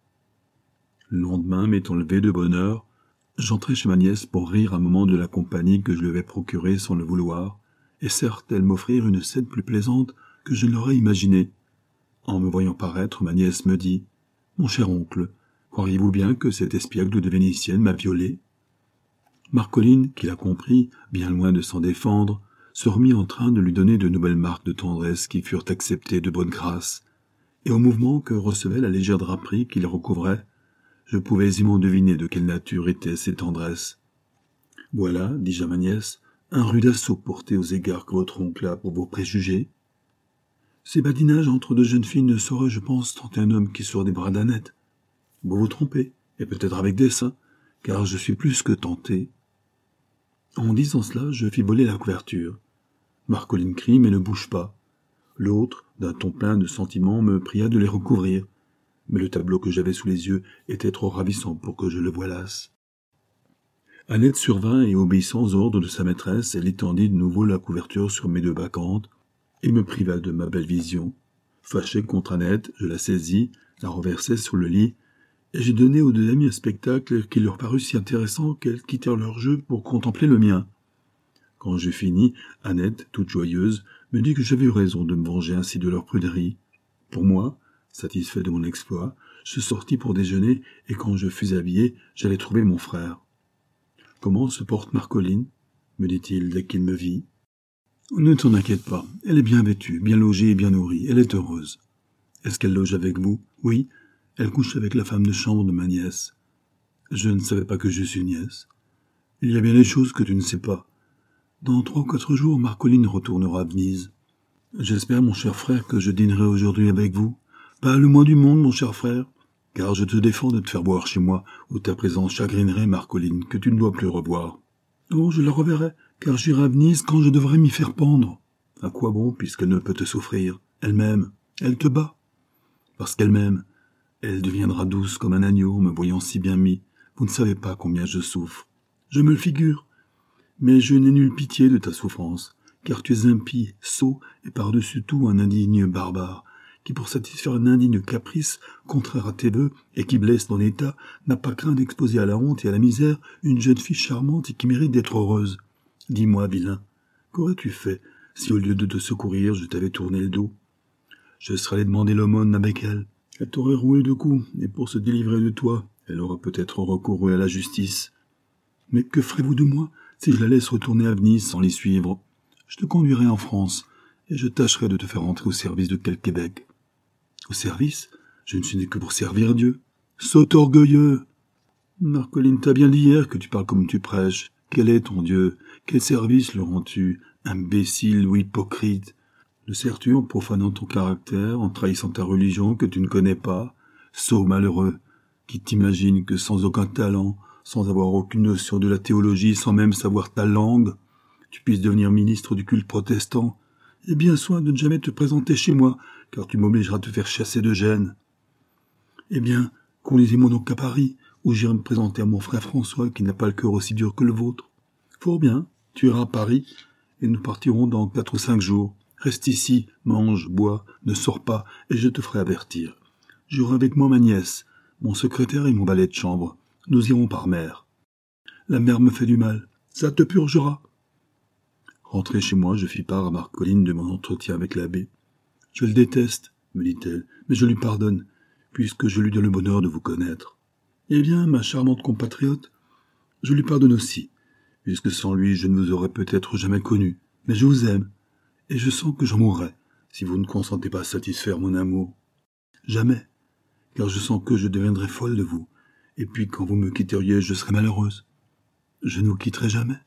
Le lendemain, m'étant levé de bonne heure, j'entrai chez ma nièce pour rire un moment de la compagnie que je lui avais procurée sans le vouloir, et certes, elle m'offrir une scène plus plaisante que je ne l'aurais imaginée. En me voyant paraître, ma nièce me dit « Mon cher oncle, croiriez-vous bien que cette espiègle de Vénitienne m'a violée ?» Marcolline, qui l'a compris, bien loin de s'en défendre, se remit en train de lui donner de nouvelles marques de tendresse qui furent acceptées de bonne grâce, et au mouvement que recevait la légère draperie qui les recouvrait, je pouvais aisément deviner de quelle nature étaient ces tendresses. « Voilà, dis-je à ma nièce, un rude assaut porté aux égards que votre oncle a pour vos préjugés. Ces badinages entre deux jeunes filles ne sauraient, je pense, tenter un homme qui sort des bras d'Annette. Vous vous trompez, et peut-être avec dessein, car je suis plus que tenté. » En disant cela, je fis voler la couverture. Marcolline crie, mais ne bouge pas. L'autre, d'un ton plein de sentiments, me pria de les recouvrir. Mais le tableau que j'avais sous les yeux était trop ravissant pour que je le voilasse. Annette survint et, obéissant aux ordres de sa maîtresse, elle étendit de nouveau la couverture sur mes deux bacchantes et me priva de ma belle vision. Fâché contre Annette, je la saisis, la renversai sur le lit, et j'ai donné aux deux amis un spectacle qui leur parut si intéressant qu'elles quittèrent leur jeu pour contempler le mien. Quand j'ai fini, Annette, toute joyeuse, me dit que j'avais eu raison de me venger ainsi de leur pruderie. Pour moi, satisfait de mon exploit, je sortis pour déjeuner, et quand je fus habillé, j'allais trouver mon frère. « Comment se porte Marcolline ?» me dit-il dès qu'il me vit. « Ne t'en inquiète pas, elle est bien vêtue, bien logée et bien nourrie, elle est heureuse. Est-ce qu'elle loge avec vous ? Oui, elle couche avec la femme de chambre de ma nièce. Je ne savais pas que je suis nièce. Il y a bien des choses que tu ne sais pas. Dans 3 ou 4 jours, Marcolline retournera à Venise. J'espère, mon cher frère, que je dînerai aujourd'hui avec vous. Pas le moins du monde, mon cher frère, car je te défends de te faire boire chez moi, où ta présence chagrinerait Marcolline, que tu ne dois plus revoir. Oh, je la reverrai, car j'irai à Venise quand je devrais m'y faire pendre. À quoi bon, puisqu'elle ne peut te souffrir? Elle m'aime, elle te bat. Parce qu'elle m'aime, elle deviendra douce comme un agneau, me voyant si bien mis. Vous ne savez pas combien je souffre. Je me le figure. Mais je n'ai nulle pitié de ta souffrance, car tu es impie, sot, et par-dessus tout un indigne barbare, qui pour satisfaire un indigne caprice, contraire à tes vœux, et qui blesse ton état, n'a pas craint d'exposer à la honte et à la misère une jeune fille charmante et qui mérite d'être heureuse. Dis-moi, vilain, qu'aurais-tu fait si au lieu de te secourir, je t'avais tourné le dos? Je serais allé demander l'aumône avec elle. Elle t'aurait roué de coups, et pour se délivrer de toi, elle aurait peut-être recouru à la justice. Mais que ferez-vous de moi si je la laisse retourner à Venise sans les suivre? Je te conduirai en France, et je tâcherai de te faire entrer au service de quelque évêque. Au service? Je ne suis né que pour servir Dieu. Sotte orgueilleux! Marcolline t'a bien dit hier que tu parles comme tu prêches. Quel est ton Dieu? Quel service le rends-tu, imbécile ou hypocrite? Le sers-tu en profanant ton caractère, en trahissant ta religion que tu ne connais pas? Sot malheureux, qui t'imagine que sans aucun talent, sans avoir aucune notion de la théologie, sans même savoir ta langue, tu puisses devenir ministre du culte protestant. Aie bien soin de ne jamais te présenter chez moi, car tu m'obligeras à te faire chasser de Gênes. Eh bien, conduisez-moi donc à Paris, où j'irai me présenter à mon frère François, qui n'a pas le cœur aussi dur que le vôtre. Fort bien, tu iras à Paris, et nous partirons dans 4 ou 5 jours. Reste ici, mange, bois, ne sors pas, et je te ferai avertir. J'aurai avec moi ma nièce, mon secrétaire et mon valet de chambre. Nous irons par mer. La mer me fait du mal, ça te purgera. Rentré chez moi, je fis part à Marcolline de mon entretien avec l'abbé. Je le déteste, me dit-elle, mais je lui pardonne, puisque je lui donne le bonheur de vous connaître. Eh bien, ma charmante compatriote, je lui pardonne aussi, puisque sans lui je ne vous aurais peut-être jamais connu, mais je vous aime, et je sens que j'en mourrai, si vous ne consentez pas à satisfaire mon amour. Jamais, car je sens que je deviendrai folle de vous, et puis quand vous me quitteriez, je serai malheureuse. Je ne vous quitterai jamais.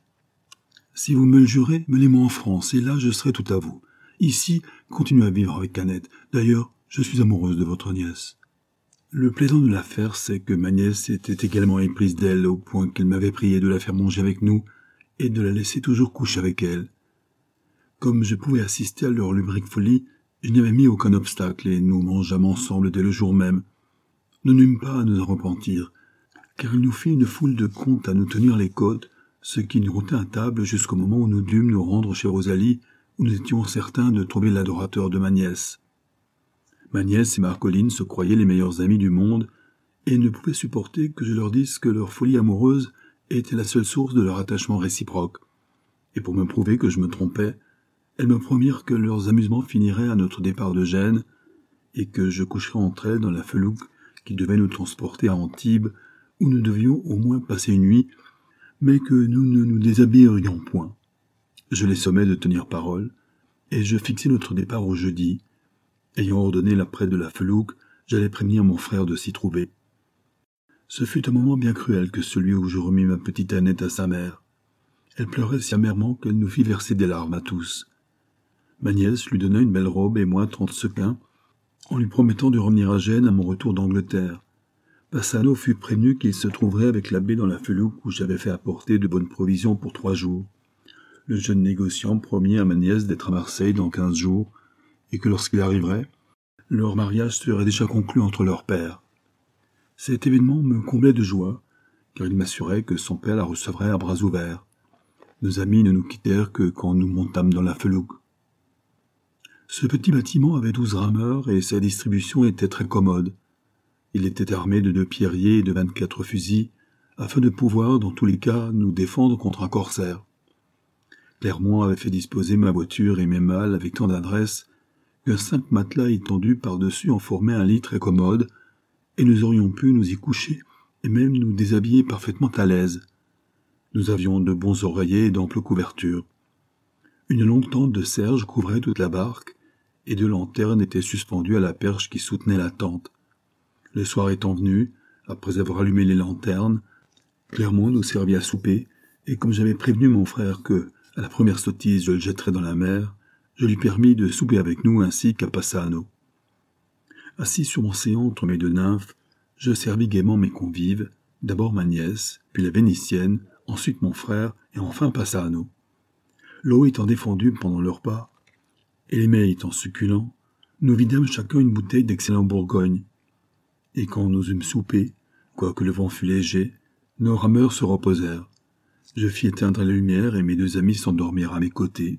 Si vous me le jurez, menez-moi en France, et là je serai tout à vous. Ici, continuez à vivre avec Annette. D'ailleurs, je suis amoureuse de votre nièce. Le plaisant de l'affaire, c'est que ma nièce était également éprise d'elle, au point qu'elle m'avait prié de la faire manger avec nous, et de la laisser toujours coucher avec elle. Comme je pouvais assister à leur lubrique folie, Je n'y avais mis aucun obstacle et nous mangeâmes ensemble dès le jour même. Nous n'eûmes pas à nous en repentir, car il nous fit une foule de contes à nous tenir les côtes, ce qui nous retint à table jusqu'au moment où nous dûmes nous rendre chez Rosalie, où nous étions certains de trouver l'adorateur de ma nièce. Ma nièce et Marcoline se croyaient les meilleurs amis du monde, et ne pouvaient supporter que je leur dise que leur folie amoureuse était la seule source de leur attachement réciproque. Et pour me prouver que je me trompais, elles me promirent que leurs amusements finiraient à notre départ de Gênes, et que je coucherais entre elles dans la felouque qui devait nous transporter à Antibes, où nous devions au moins passer une nuit, mais que nous ne nous déshabillerions point. Je les sommais de tenir parole, et je fixai notre départ au jeudi. Ayant ordonné l'après de la felouque, j'allais prévenir mon frère de s'y trouver. Ce fut un moment bien cruel que celui où je remis ma petite Annette à sa mère. Elle pleurait si amèrement qu'elle nous fit verser des larmes à tous. Ma nièce lui donna une belle robe et moi 30 sequins, en lui promettant de revenir à Gênes à mon retour d'Angleterre. Bassano fut prévenu qu'il se trouverait avec l'abbé dans la felouque où j'avais fait apporter de bonnes provisions pour 3 jours. Le jeune négociant promit à ma nièce d'être à Marseille dans 15 jours, et que lorsqu'il arriverait, leur mariage serait déjà conclu entre leurs pères. Cet événement me comblait de joie, car il m'assurait que son père la recevrait à bras ouverts. Nos amis ne nous quittèrent que quand nous montâmes dans la felouque. Ce petit bâtiment avait 12 rameurs et sa distribution était très commode. Il était armé de 2 pierriers et de 24 fusils, afin de pouvoir, dans tous les cas, nous défendre contre un corsaire. Clermont avait fait disposer ma voiture et mes malles avec tant d'adresse que 5 matelas étendus par-dessus en formaient un lit très commode, et nous aurions pu nous y coucher et même nous déshabiller parfaitement à l'aise. Nous avions de bons oreillers et d'amples couvertures. Une longue tente de serge couvrait toute la barque, et 2 lanternes étaient suspendues à la perche qui soutenait la tente. Le soir étant venu, après avoir allumé les lanternes, Clermont nous servit à souper, et comme j'avais prévenu mon frère que, à la première sottise, je le jetterais dans la mer, je lui permis de souper avec nous ainsi qu'à Passano. Assis sur mon séant entre mes 2 nymphes, je servis gaiement mes convives, d'abord ma nièce, puis la Vénitienne, ensuite mon frère, et enfin Passano. L'eau étant défendue pendant le repas, et les mets étant succulents, nous vidâmes chacun une bouteille d'excellent Bourgogne. Et quand nous eûmes soupé, quoique le vent fût léger, nos rameurs se reposèrent. Je fis éteindre la lumière et mes 2 amis s'endormirent à mes côtés.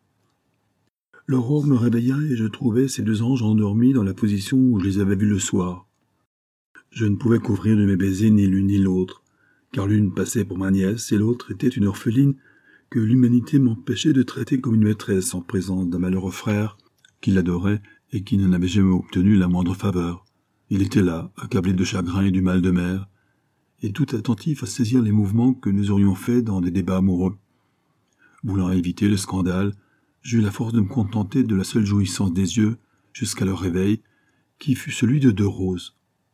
L'aurore me réveilla et je trouvai ces 2 anges endormis dans la position où je les avais vus le soir. Je ne pouvais couvrir de mes baisers ni l'une ni l'autre, car l'une passait pour ma nièce et l'autre était une orpheline que l'humanité m'empêchait de traiter comme une maîtresse en présence d'un malheureux frère qui l'adorait et qui n'en avait jamais obtenu la moindre faveur. Il était là, accablé de chagrin et du mal de mer, et tout attentif à saisir les mouvements que nous aurions faits dans des débats amoureux. Voulant éviter le scandale, j'eus la force de me contenter de la seule jouissance des yeux, jusqu'à leur réveil, qui fut celui de 2 roses.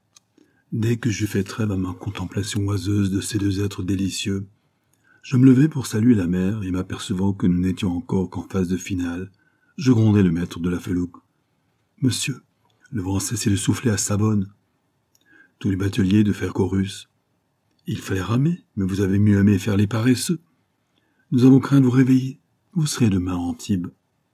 Dès que j'eus fait trêve à ma contemplation oiseuse de ces 2 êtres délicieux, je me levai pour saluer la mer et m'apercevant que nous n'étions encore qu'en phase de finale, je grondai le maître de la felouque. « Monsieur, le vent a cessé de souffler à Savone. » Tous les bateliers de faire chorus. « Il fallait ramer, mais vous avez mieux aimé faire les paresseux. Nous avons craint de vous réveiller. Vous serez demain à Antibes. »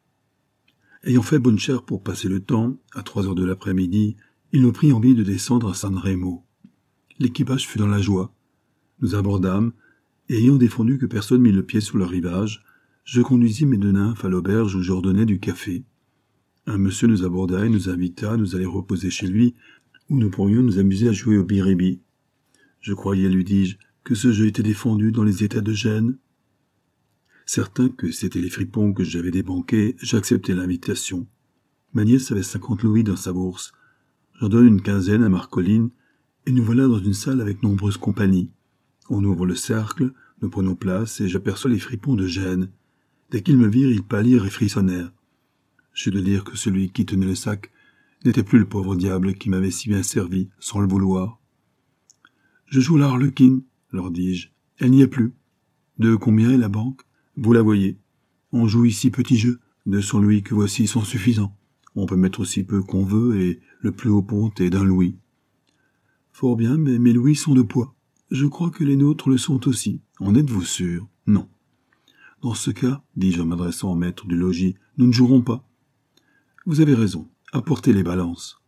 Ayant fait bonne chère pour passer le temps, à 3 heures de l'après-midi, il nous prit envie de descendre à San Remo. L'équipage fut dans la joie. Nous abordâmes, et ayant défendu que personne mit le pied sur le rivage, je conduisis mes 2 nymphes à l'auberge où j'ordonnais du café. Un monsieur nous aborda et nous invita à nous aller reposer chez lui, où nous pourrions nous amuser à jouer au biribi. Je croyais, lui dis-je, que ce jeu était défendu dans les États de Gênes. Certain que c'étaient les fripons que j'avais débanqués, j'acceptai l'invitation. Ma nièce avait 50 louis dans sa bourse. J'en donne une 15aine à Marcoline, et nous voilà dans une salle avec nombreuses compagnies. On ouvre le cercle, nous prenons place, et j'aperçois les fripons de Gênes. Dès qu'ils me virent, ils pâlirent et frissonnèrent. J'eus de dire que celui qui tenait le sac n'était plus le pauvre diable qui m'avait si bien servi, sans le vouloir. « Je joue l'harlequine, leur dis-je. Elle n'y est plus. De combien est la banque? Vous la voyez. On joue ici petit jeu. 200 louis que voici sont suffisants. On peut mettre aussi peu qu'on veut, et le plus haut ponte est d'1 louis. Fort bien, mais mes louis sont de poids. Je crois que les nôtres le sont aussi. En êtes-vous sûr? Non. Dans ce cas, dis-je en m'adressant au maître du logis, nous ne jouerons pas. Vous avez raison, apportez les balances.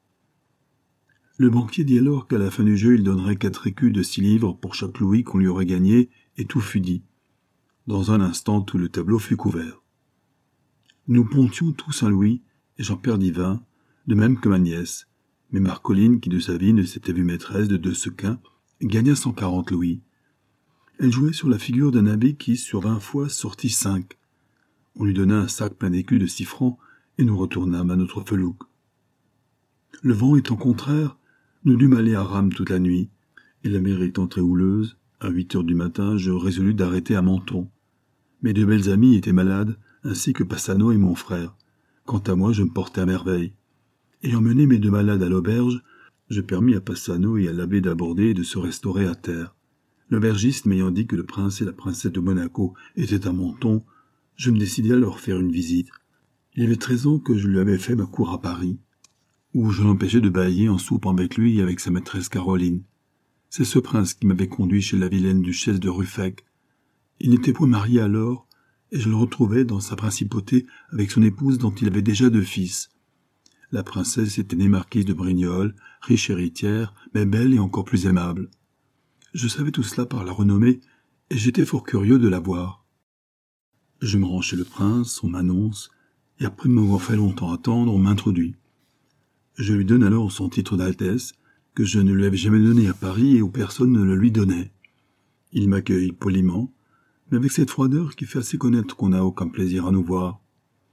Le banquier dit alors qu'à la fin du jeu, il donnerait 4 écus de 6 livres pour chaque louis qu'on lui aurait gagné, et tout fut dit. Dans un instant, tout le tableau fut couvert. Nous pontions tous un louis, et j'en perdis 20, de même que ma nièce. Mais Marcoline, qui de sa vie ne s'était vue maîtresse de 2 sequins, gagna 140 louis. Elle jouait sur la figure d'un abbé qui, sur 20 fois, sortit 5. On lui donna un sac plein d'écus de 6 francs, et nous retournâmes à notre felouque. Le vent étant contraire, nous dûmes aller à rame toute la nuit, et la mer étant très houleuse, à 8 heures du matin, je résolus d'arrêter à Menton. Mes 2 belles amies étaient malades, ainsi que Passano et mon frère. Quant à moi, je me portais à merveille. Ayant mené mes 2 malades à l'auberge, je permis à Passano et à l'abbé d'aborder et de se restaurer à terre. L'aubergiste m'ayant dit que le prince et la princesse de Monaco étaient à Menton, je me décidai à leur faire une visite. Il y avait 13 ans que je lui avais fait ma cour à Paris, où je l'empêchais de bailler en soupe avec lui et avec sa maîtresse Caroline. C'est ce prince qui m'avait conduit chez la vilaine duchesse de Ruffec. Il n'était point marié alors, et je le retrouvais dans sa principauté avec son épouse dont il avait déjà 2 fils. La princesse était née marquise de Brignoles, riche héritière, mais belle et encore plus aimable. Je savais tout cela par la renommée, et j'étais fort curieux de la voir. Je me rends chez le prince, on m'annonce, et après m'avoir fait longtemps attendre, on m'introduit. Je lui donne alors son titre d'altesse, que je ne lui avais jamais donné à Paris et où personne ne le lui donnait. Il m'accueille poliment, mais avec cette froideur qui fait assez connaître qu'on n'a aucun plaisir à nous voir.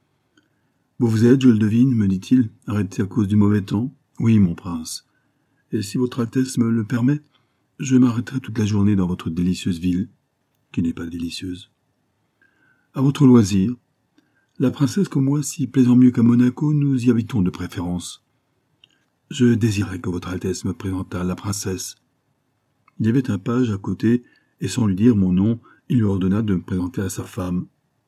« Vous êtes, je le devine, me dit-il, arrêté à cause du mauvais temps ? Oui, mon prince. Et si votre Altesse me le permet, je m'arrêterai toute la journée dans votre délicieuse ville, qui n'est pas délicieuse. À votre loisir. La princesse comme moi, si plaisant mieux qu'à Monaco, nous y habitons de préférence. Je désirais que votre Altesse me présentât la princesse. » Il y avait un page à côté, et sans lui dire mon nom, il lui ordonna de me présenter à sa femme.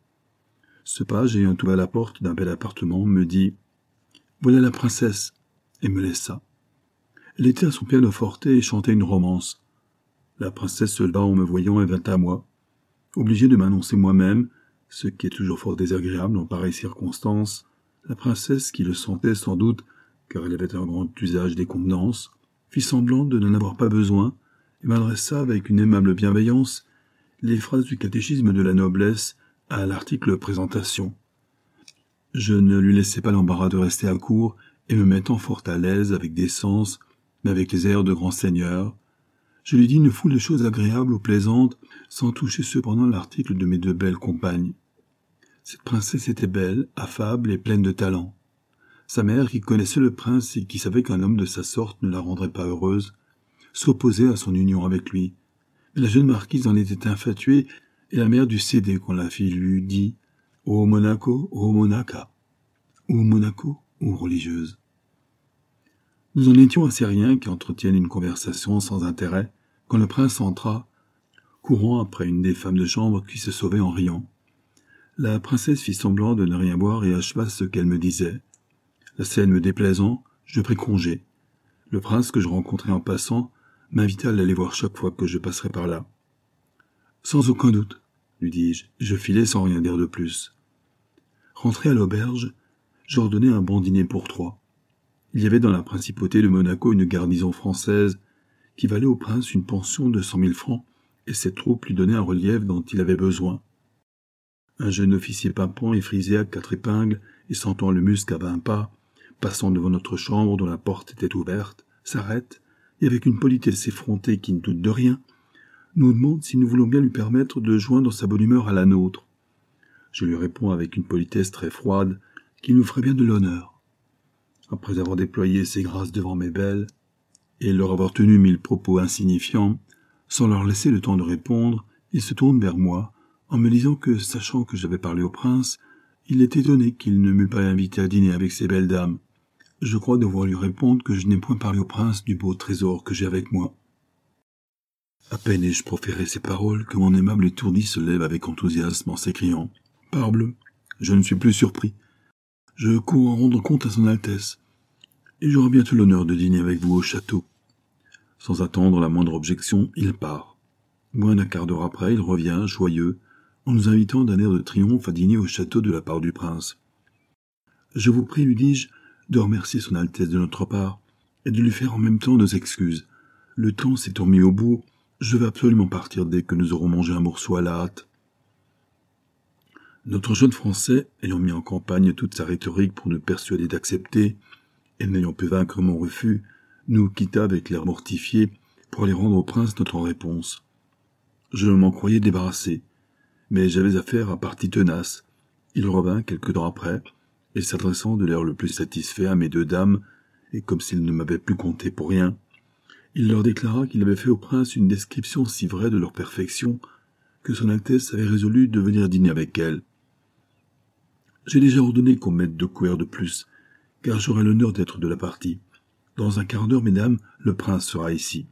Ce page, ayant ouvert la porte d'un bel appartement, me dit « Voilà la princesse », et me laissa. Elle était à son pianoforte et chantait une romance. La princesse se leva en me voyant et vint à moi. Obligée de m'annoncer moi-même, ce qui est toujours fort désagréable en pareille circonstance, la princesse, qui le sentait sans doute, car elle avait un grand usage des convenances, fit semblant de n'en avoir pas besoin, et m'adressa avec une aimable bienveillance les phrases du catéchisme de la noblesse à l'article présentation. Je ne lui laissai pas l'embarras de rester à court, et me mettant fort à l'aise avec décence, mais avec les airs de grand seigneur, je lui dis une foule de choses agréables ou plaisantes, sans toucher cependant l'article de mes 2 belles compagnes. Cette princesse était belle, affable et pleine de talent. Sa mère, qui connaissait le prince et qui savait qu'un homme de sa sorte ne la rendrait pas heureuse, s'opposait à son union avec lui. Mais la jeune marquise en était infatuée, et la mère dut céder quand la fille lui dit « Ô Monaco, ô Monaca » ou « Monaco, ou religieuse ». Nous en étions assez rien qui entretiennent une conversation sans intérêt, quand le prince entra, courant après une des femmes de chambre qui se sauvait en riant. La princesse fit semblant de ne rien voir et acheva ce qu'elle me disait. La scène me déplaisant, je pris congé. Le prince que je rencontrai en passant m'invita à l'aller voir chaque fois que je passerais par là. « Sans aucun doute, » lui dis-je, je filai sans rien dire de plus. Rentré à l'auberge, j'ordonnai un bon dîner pour 3. Il y avait dans la principauté de Monaco une garnison française qui valait au prince une pension de 100 000 francs, et cette troupe lui donnait un relief dont il avait besoin. Un jeune officier pimpant et frisé à 4 épingles et sentant le musc à 20 pas, passant devant notre chambre dont la porte était ouverte, s'arrête, et avec une politesse effrontée qui ne doute de rien, nous demande si nous voulons bien lui permettre de joindre sa bonne humeur à la nôtre. Je lui réponds avec une politesse très froide qu'il nous ferait bien de l'honneur. Après avoir déployé ses grâces devant mes belles, et leur avoir tenu 1000 propos insignifiants, sans leur laisser le temps de répondre, il se tourne vers moi, en me disant que, sachant que j'avais parlé au prince, il est étonné qu'il ne m'eût pas invité à dîner avec ces belles dames. Je crois devoir lui répondre que je n'ai point parlé au prince du beau trésor que j'ai avec moi. À peine ai-je proféré ces paroles que mon aimable étourdi se lève avec enthousiasme en s'écriant « Parbleu, je ne suis plus surpris. Je cours en rendre compte à son Altesse, et j'aurai bientôt l'honneur de dîner avec vous au château. » Sans attendre la moindre objection, il part. Moins d'un quart d'heure après, il revient, joyeux, en nous invitant d'un air de triomphe à dîner au château de la part du prince. Je vous prie, lui dis-je, de remercier son Altesse de notre part, et de lui faire en même temps nos excuses. Le temps s'étant mis au bout, je veux absolument partir dès que nous aurons mangé un morceau à la hâte. Notre jeune Français, ayant mis en campagne toute sa rhétorique pour nous persuader d'accepter, et n'ayant pu vaincre mon refus, nous quitta avec l'air mortifié pour aller rendre au prince notre réponse. Je m'en croyais débarrassé, mais j'avais affaire à partie tenace. Il revint quelque temps après, et s'adressant de l'air le plus satisfait à mes deux dames, et comme s'il ne m'avait plus compté pour rien, il leur déclara qu'il avait fait au prince une description si vraie de leur perfection que son Altesse avait résolu de venir dîner avec elle. J'ai déjà ordonné qu'on mette 2 couverts de plus, car j'aurai l'honneur d'être de la partie. Dans un quart d'heure, mesdames, le prince sera ici.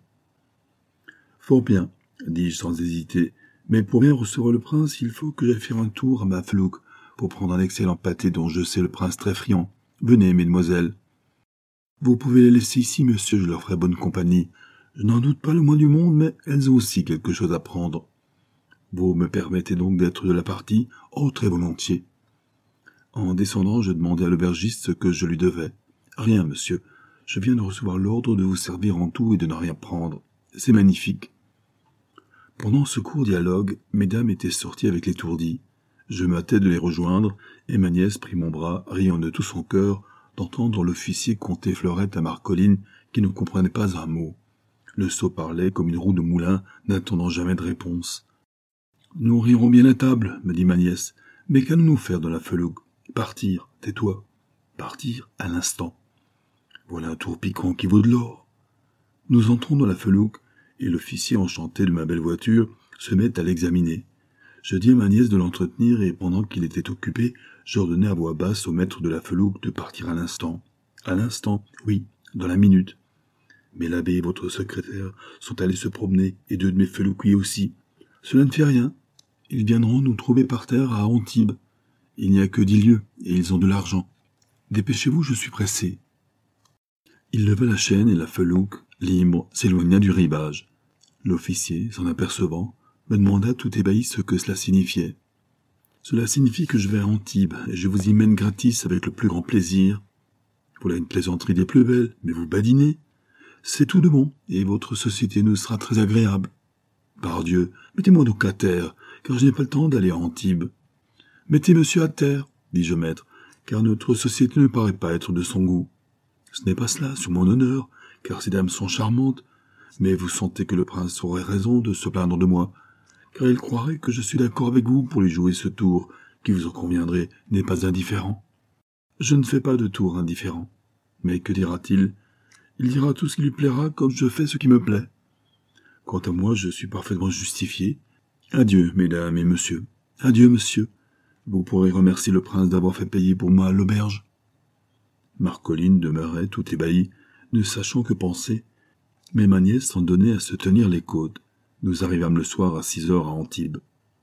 Fort bien, dis-je sans hésiter, mais pour bien recevoir le prince, il faut que j'aille faire un tour à ma felouque pour prendre un excellent pâté dont je sais le prince très friand. Venez, mesdemoiselles. Vous pouvez les laisser ici, monsieur, je leur ferai bonne compagnie. Je n'en doute pas le moins du monde, mais elles ont aussi quelque chose à prendre. Vous me permettez donc d'être de la partie? Oh, très volontiers. En descendant, je demandai à l'aubergiste ce que je lui devais. Rien, monsieur. Je viens de recevoir l'ordre de vous servir en tout et de ne rien prendre. C'est magnifique. Pendant ce court dialogue, mesdames étaient sorties avec l'étourdi. Je me hâtais de les rejoindre, et ma nièce prit mon bras, riant de tout son cœur, d'entendre l'officier conter fleurette à Marcolline, qui ne comprenait pas un mot. Le sot parlait comme une roue de moulin, n'attendant jamais de réponse. « Nous rirons bien à table, me dit ma nièce, mais qu'allons-nous faire dans la felouque? Partir, tais-toi. Partir à l'instant. Voilà un tour piquant qui vaut de l'or. » Nous entrons dans la felouque, et l'officier, enchanté de ma belle voiture, se met à l'examiner. Je dis à ma nièce de l'entretenir, et pendant qu'il était occupé, j'ordonnai à voix basse au maître de la felouque de partir à l'instant. À l'instant, oui, dans la minute. Mais l'abbé et votre secrétaire sont allés se promener, et 2 de mes felouquiers aussi. Cela ne fait rien. Ils viendront nous trouver par terre à Antibes. Il n'y a que 10 lieues, et ils ont de l'argent. Dépêchez-vous, je suis pressé. Il leva la chaîne et la felouque, libre, s'éloigna du rivage. L'officier, s'en apercevant, me demanda tout ébahi ce que cela signifiait. Cela signifie que je vais à Antibes, et je vous y mène gratis avec le plus grand plaisir. Voilà une plaisanterie des plus belles, mais vous badinez. C'est tout de bon, et votre société nous sera très agréable. Pardieu, mettez-moi donc à terre, car je n'ai pas le temps d'aller à Antibes. Mettez monsieur à terre, dis-je au maître, car notre société ne paraît pas être de son goût. Ce n'est pas cela, sur mon honneur, car ces dames sont charmantes, mais vous sentez que le prince aurait raison de se plaindre de moi, car il croirait que je suis d'accord avec vous pour lui jouer ce tour, qui vous en conviendrez, n'est pas indifférent. Je ne fais pas de tour indifférent. Mais que dira-t-il? Il dira tout ce qui lui plaira comme je fais ce qui me plaît. Quant à moi, je suis parfaitement justifié. Adieu, mesdames et messieurs. Adieu, monsieur. Vous pourrez remercier le prince d'avoir fait payer pour moi à l'auberge. Marcolline demeurait tout ébahie, ne sachant que penser, mais ma nièce s'en donnait à se tenir les côtes. Nous arrivâmes le soir à 6 heures à Antibes.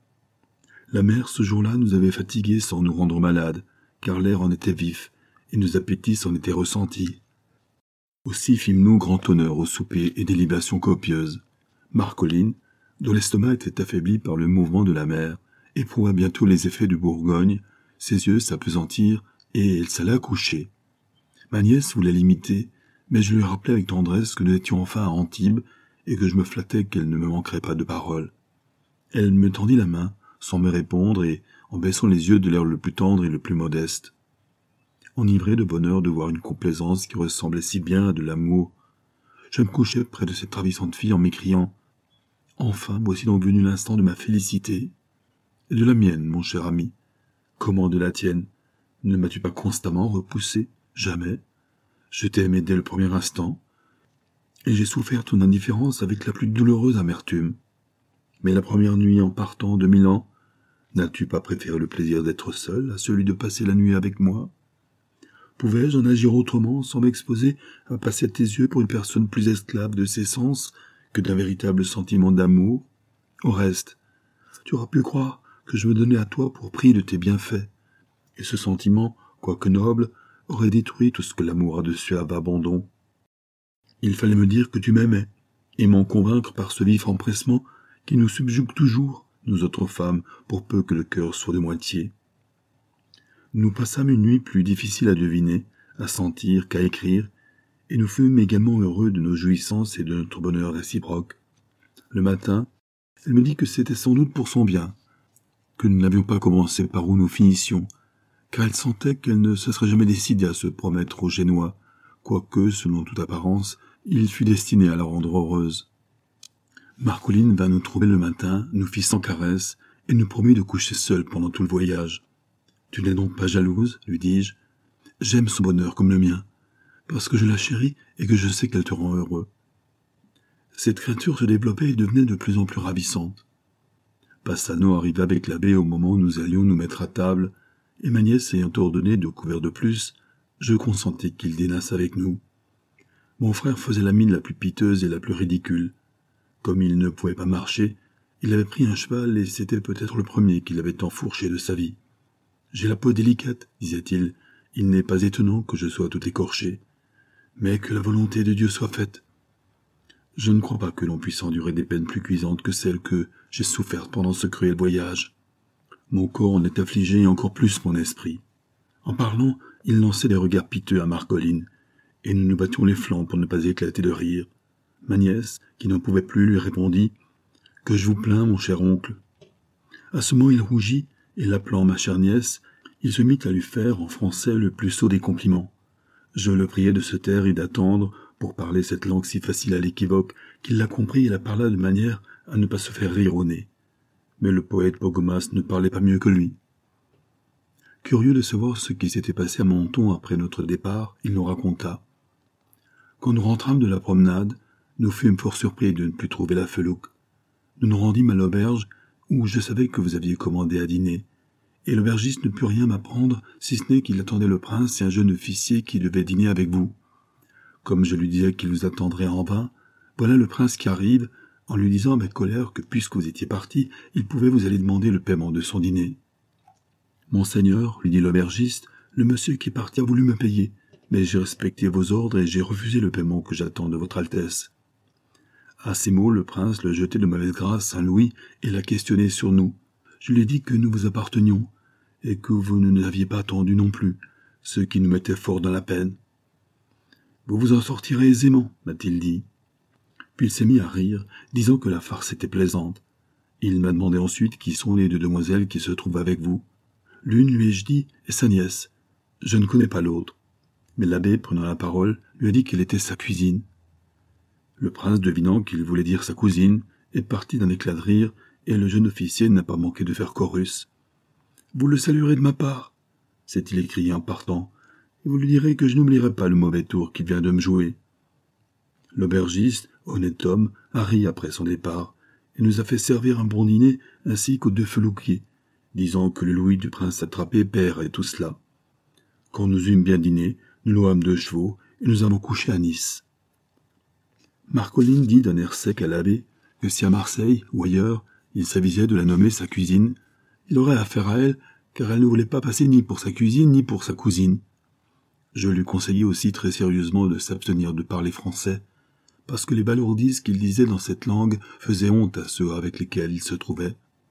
La mer, ce jour-là, nous avait fatigués sans nous rendre malades, car l'air en était vif, et nos appétits s'en étaient ressentis. Aussi fîmes-nous grand honneur au souper et des libations copieuses. Marcolline, dont l'estomac était affaibli par le mouvement de la mer, éprouva bientôt les effets du Bourgogne, ses yeux s'appesantirent, et elle s'alla coucher. Ma nièce voulait l'imiter, mais je lui rappelai avec tendresse que nous étions enfin à Antibes, et que je me flattais qu'elle ne me manquerait pas de parole. Elle me tendit la main, sans me répondre, et en baissant les yeux de l'air le plus tendre et le plus modeste. Enivré de bonheur de voir une complaisance qui ressemblait si bien à de l'amour, je me couchai près de cette ravissante fille en m'écriant « Enfin, voici donc venu l'instant de ma félicité. Et de la mienne, mon cher ami. Comment de la tienne? Ne m'as-tu pas constamment repoussé? Jamais. Je t'ai aimé dès le premier instant, et j'ai souffert ton indifférence avec la plus douloureuse amertume. Mais la première nuit en partant de Milan, n'as-tu pas préféré le plaisir d'être seul à celui de passer la nuit avec moi? Pouvais-je en agir autrement sans m'exposer à passer à tes yeux pour une personne plus esclave de ses sens que d'un véritable sentiment d'amour? Au reste, tu auras pu croire que je me donnais à toi pour prix de tes bienfaits, et ce sentiment, quoique noble, aurait détruit tout ce que l'amour a de suave abandon. Il fallait me dire que tu m'aimais, et m'en convaincre par ce vif empressement qui nous subjugue toujours, nous autres femmes, pour peu que le cœur soit de moitié. Nous passâmes une nuit plus difficile à deviner, à sentir qu'à écrire, et nous fûmes également heureux de nos jouissances et de notre bonheur réciproque. Le matin, elle me dit que c'était sans doute pour son bien, que nous n'avions pas commencé par où nous finissions, car elle sentait qu'elle ne se serait jamais décidée à se promettre aux Génois, quoique, selon toute apparence, il fût destiné à la rendre heureuse. Marcolline vint nous trouver le matin, nous fit 100 caresses, et nous promit de coucher seule pendant tout le voyage. « Tu n'es donc pas jalouse, lui dis-je. J'aime son bonheur comme le mien, parce que je la chéris et que je sais qu'elle te rend heureux. » Cette créature se développait et devenait de plus en plus ravissante. Bassano arriva avec l'abbé au moment où nous allions nous mettre à table, et ma nièce ayant ordonné 2 couverts de plus, je consentis qu'il dînasse avec nous. Mon frère faisait la mine la plus piteuse et la plus ridicule. Comme il ne pouvait pas marcher, il avait pris un cheval et c'était peut-être le premier qu'il avait enfourché de sa vie. « J'ai la peau délicate, disait-il, il n'est pas étonnant que je sois tout écorché. Mais que la volonté de Dieu soit faite. Je ne crois pas que l'on puisse endurer des peines plus cuisantes que celles que j'ai souffertes pendant ce cruel voyage. Mon corps en est affligé et encore plus mon esprit. » En parlant, il lançait des regards piteux à Marcolline, et nous nous battions les flancs pour ne pas éclater de rire. Ma nièce, qui n'en pouvait plus, lui répondit « Que je vous plains, mon cher oncle. » À ce mot, il rougit, et l'appelant ma chère nièce, il se mit à lui faire, en français, le plus sot des compliments. Je le priai de se taire et d'attendre, pour parler cette langue si facile à l'équivoque, qu'il la comprit et la parla de manière à ne pas se faire rire au nez. Mais le poète Bogomas ne parlait pas mieux que lui. Curieux de savoir ce qui s'était passé à Menton après notre départ, il nous raconta. Quand nous rentrâmes de la promenade, nous fûmes fort surpris de ne plus trouver la felouque. Nous nous rendîmes à l'auberge, où je savais que vous aviez commandé à dîner, et l'aubergiste ne put rien m'apprendre, si ce n'est qu'il attendait le prince et un jeune officier qui devait dîner avec vous. Comme je lui disais qu'il vous attendrait en vain, voilà le prince qui arrive, en lui disant avec colère que puisque vous étiez parti, il pouvait vous aller demander le paiement de son dîner. « Monseigneur, lui dit l'aubergiste, le monsieur qui est parti a voulu me payer, mais j'ai respecté vos ordres et j'ai refusé le paiement que j'attends de votre Altesse. » À ces mots, le prince le jetait de mauvaise grâce à Louis et l'a questionné sur nous. Je lui ai dit que nous vous appartenions, et que vous ne nous aviez pas attendu non plus, ce qui nous mettait fort dans la peine. « Vous vous en sortirez aisément, m'a-t-il dit. » Puis il s'est mis à rire, disant que la farce était plaisante. Il m'a demandé ensuite qui sont les 2 demoiselles qui se trouvent avec vous. L'une, lui ai-je dit, est sa nièce. Je ne connais pas l'autre. Mais l'abbé, prenant la parole, lui a dit qu'elle était sa cuisine. Le prince, devinant qu'il voulait dire sa cousine, est parti d'un éclat de rire, et le jeune officier n'a pas manqué de faire chorus. « Vous le saluerez de ma part, » s'est-il écrié en partant, « et vous lui direz que je n'oublierai pas le mauvais tour qu'il vient de me jouer. » L'aubergiste, honnête homme, a ri après son départ, et nous a fait servir un bon dîner ainsi qu'aux 2 felouquiers, disant que le louis du prince attrapé paierait tout cela. Quand nous eûmes bien dîné, nous louâmes 2 chevaux, et nous avons couché à Nice. Marcolline dit d'un air sec à l'abbé que si à Marseille ou ailleurs il s'avisait de la nommer sa cuisine, il aurait affaire à elle, car elle ne voulait pas passer ni pour sa cuisine ni pour sa cousine. Je lui conseillai aussi très sérieusement de s'abstenir de parler français, parce que les balourdises qu'il disait dans cette langue faisaient honte à ceux avec lesquels il se trouvait.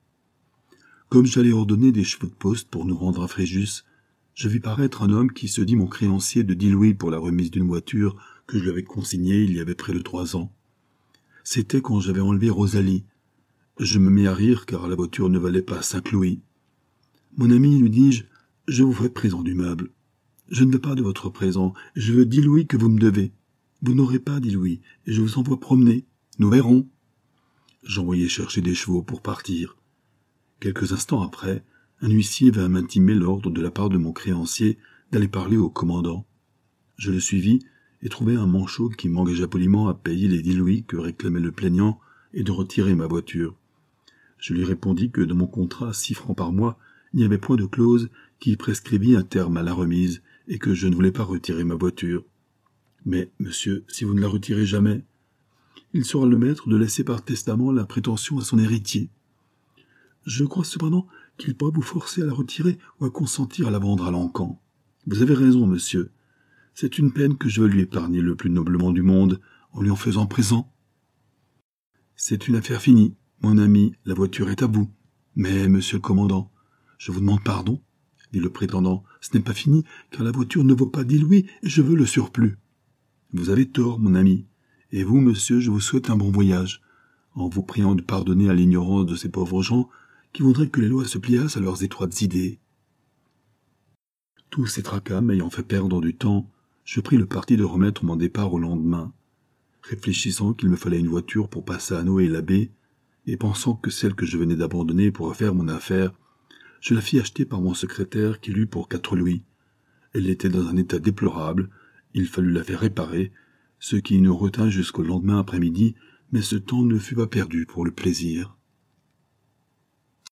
Comme j'allais ordonner des chevaux de poste pour nous rendre à Fréjus, je vis paraître un homme qui se dit mon créancier de 10 louis pour la remise d'une voiture que je lui avais consignée il y avait près de 3 ans. C'était quand j'avais enlevé Rosalie. Je me mis à rire car la voiture ne valait pas 5 louis. « Mon ami, lui dis-je, je vous ferai présent du meuble. Je ne veux pas de votre présent, je veux 10 louis que vous me devez. Vous n'aurez pas 10 louis, et je vous envoie promener. Nous verrons. » J'envoyai chercher des chevaux pour partir. Quelques instants après, un huissier vint m'intimer l'ordre de la part de mon créancier d'aller parler au commandant. Je le suivis et trouvai un manchot qui m'engagea poliment à payer les 10 louis que réclamait le plaignant et de retirer ma voiture. Je lui répondis que dans mon contrat 6 francs par mois, il n'y avait point de clause qui prescrivît un terme à la remise et que je ne voulais pas retirer ma voiture. « Mais, monsieur, si vous ne la retirez jamais, il sera le maître de laisser par testament la prétention à son héritier. Je crois cependant qu'il pourra vous forcer à la retirer ou à consentir à la vendre à l'encan. Vous avez raison, monsieur. C'est une peine que je veux lui épargner le plus noblement du monde en lui en faisant présent. C'est une affaire finie. Mon ami, la voiture est à vous. Mais, monsieur le commandant, je vous demande pardon. dit le prétendant. « Ce n'est pas fini, car la voiture ne vaut pas 10 louis et je veux le surplus. »« Vous avez tort, mon ami. Et vous, monsieur, je vous souhaite un bon voyage, en vous priant de pardonner à l'ignorance de ces pauvres gens qui voudraient que les lois se pliassent à leurs étroites idées. » Tous ces tracas m'ayant fait perdre du temps, je pris le parti de remettre mon départ au lendemain, réfléchissant qu'il me fallait une voiture pour passer à Noé et l'abbé, et pensant que celle que je venais d'abandonner pour faire mon affaire, je la fis acheter par mon secrétaire qui l'eut pour 4 louis. Elle était dans un état déplorable, il fallut la faire réparer, ce qui nous retint jusqu'au lendemain après-midi, mais ce temps ne fut pas perdu pour le plaisir.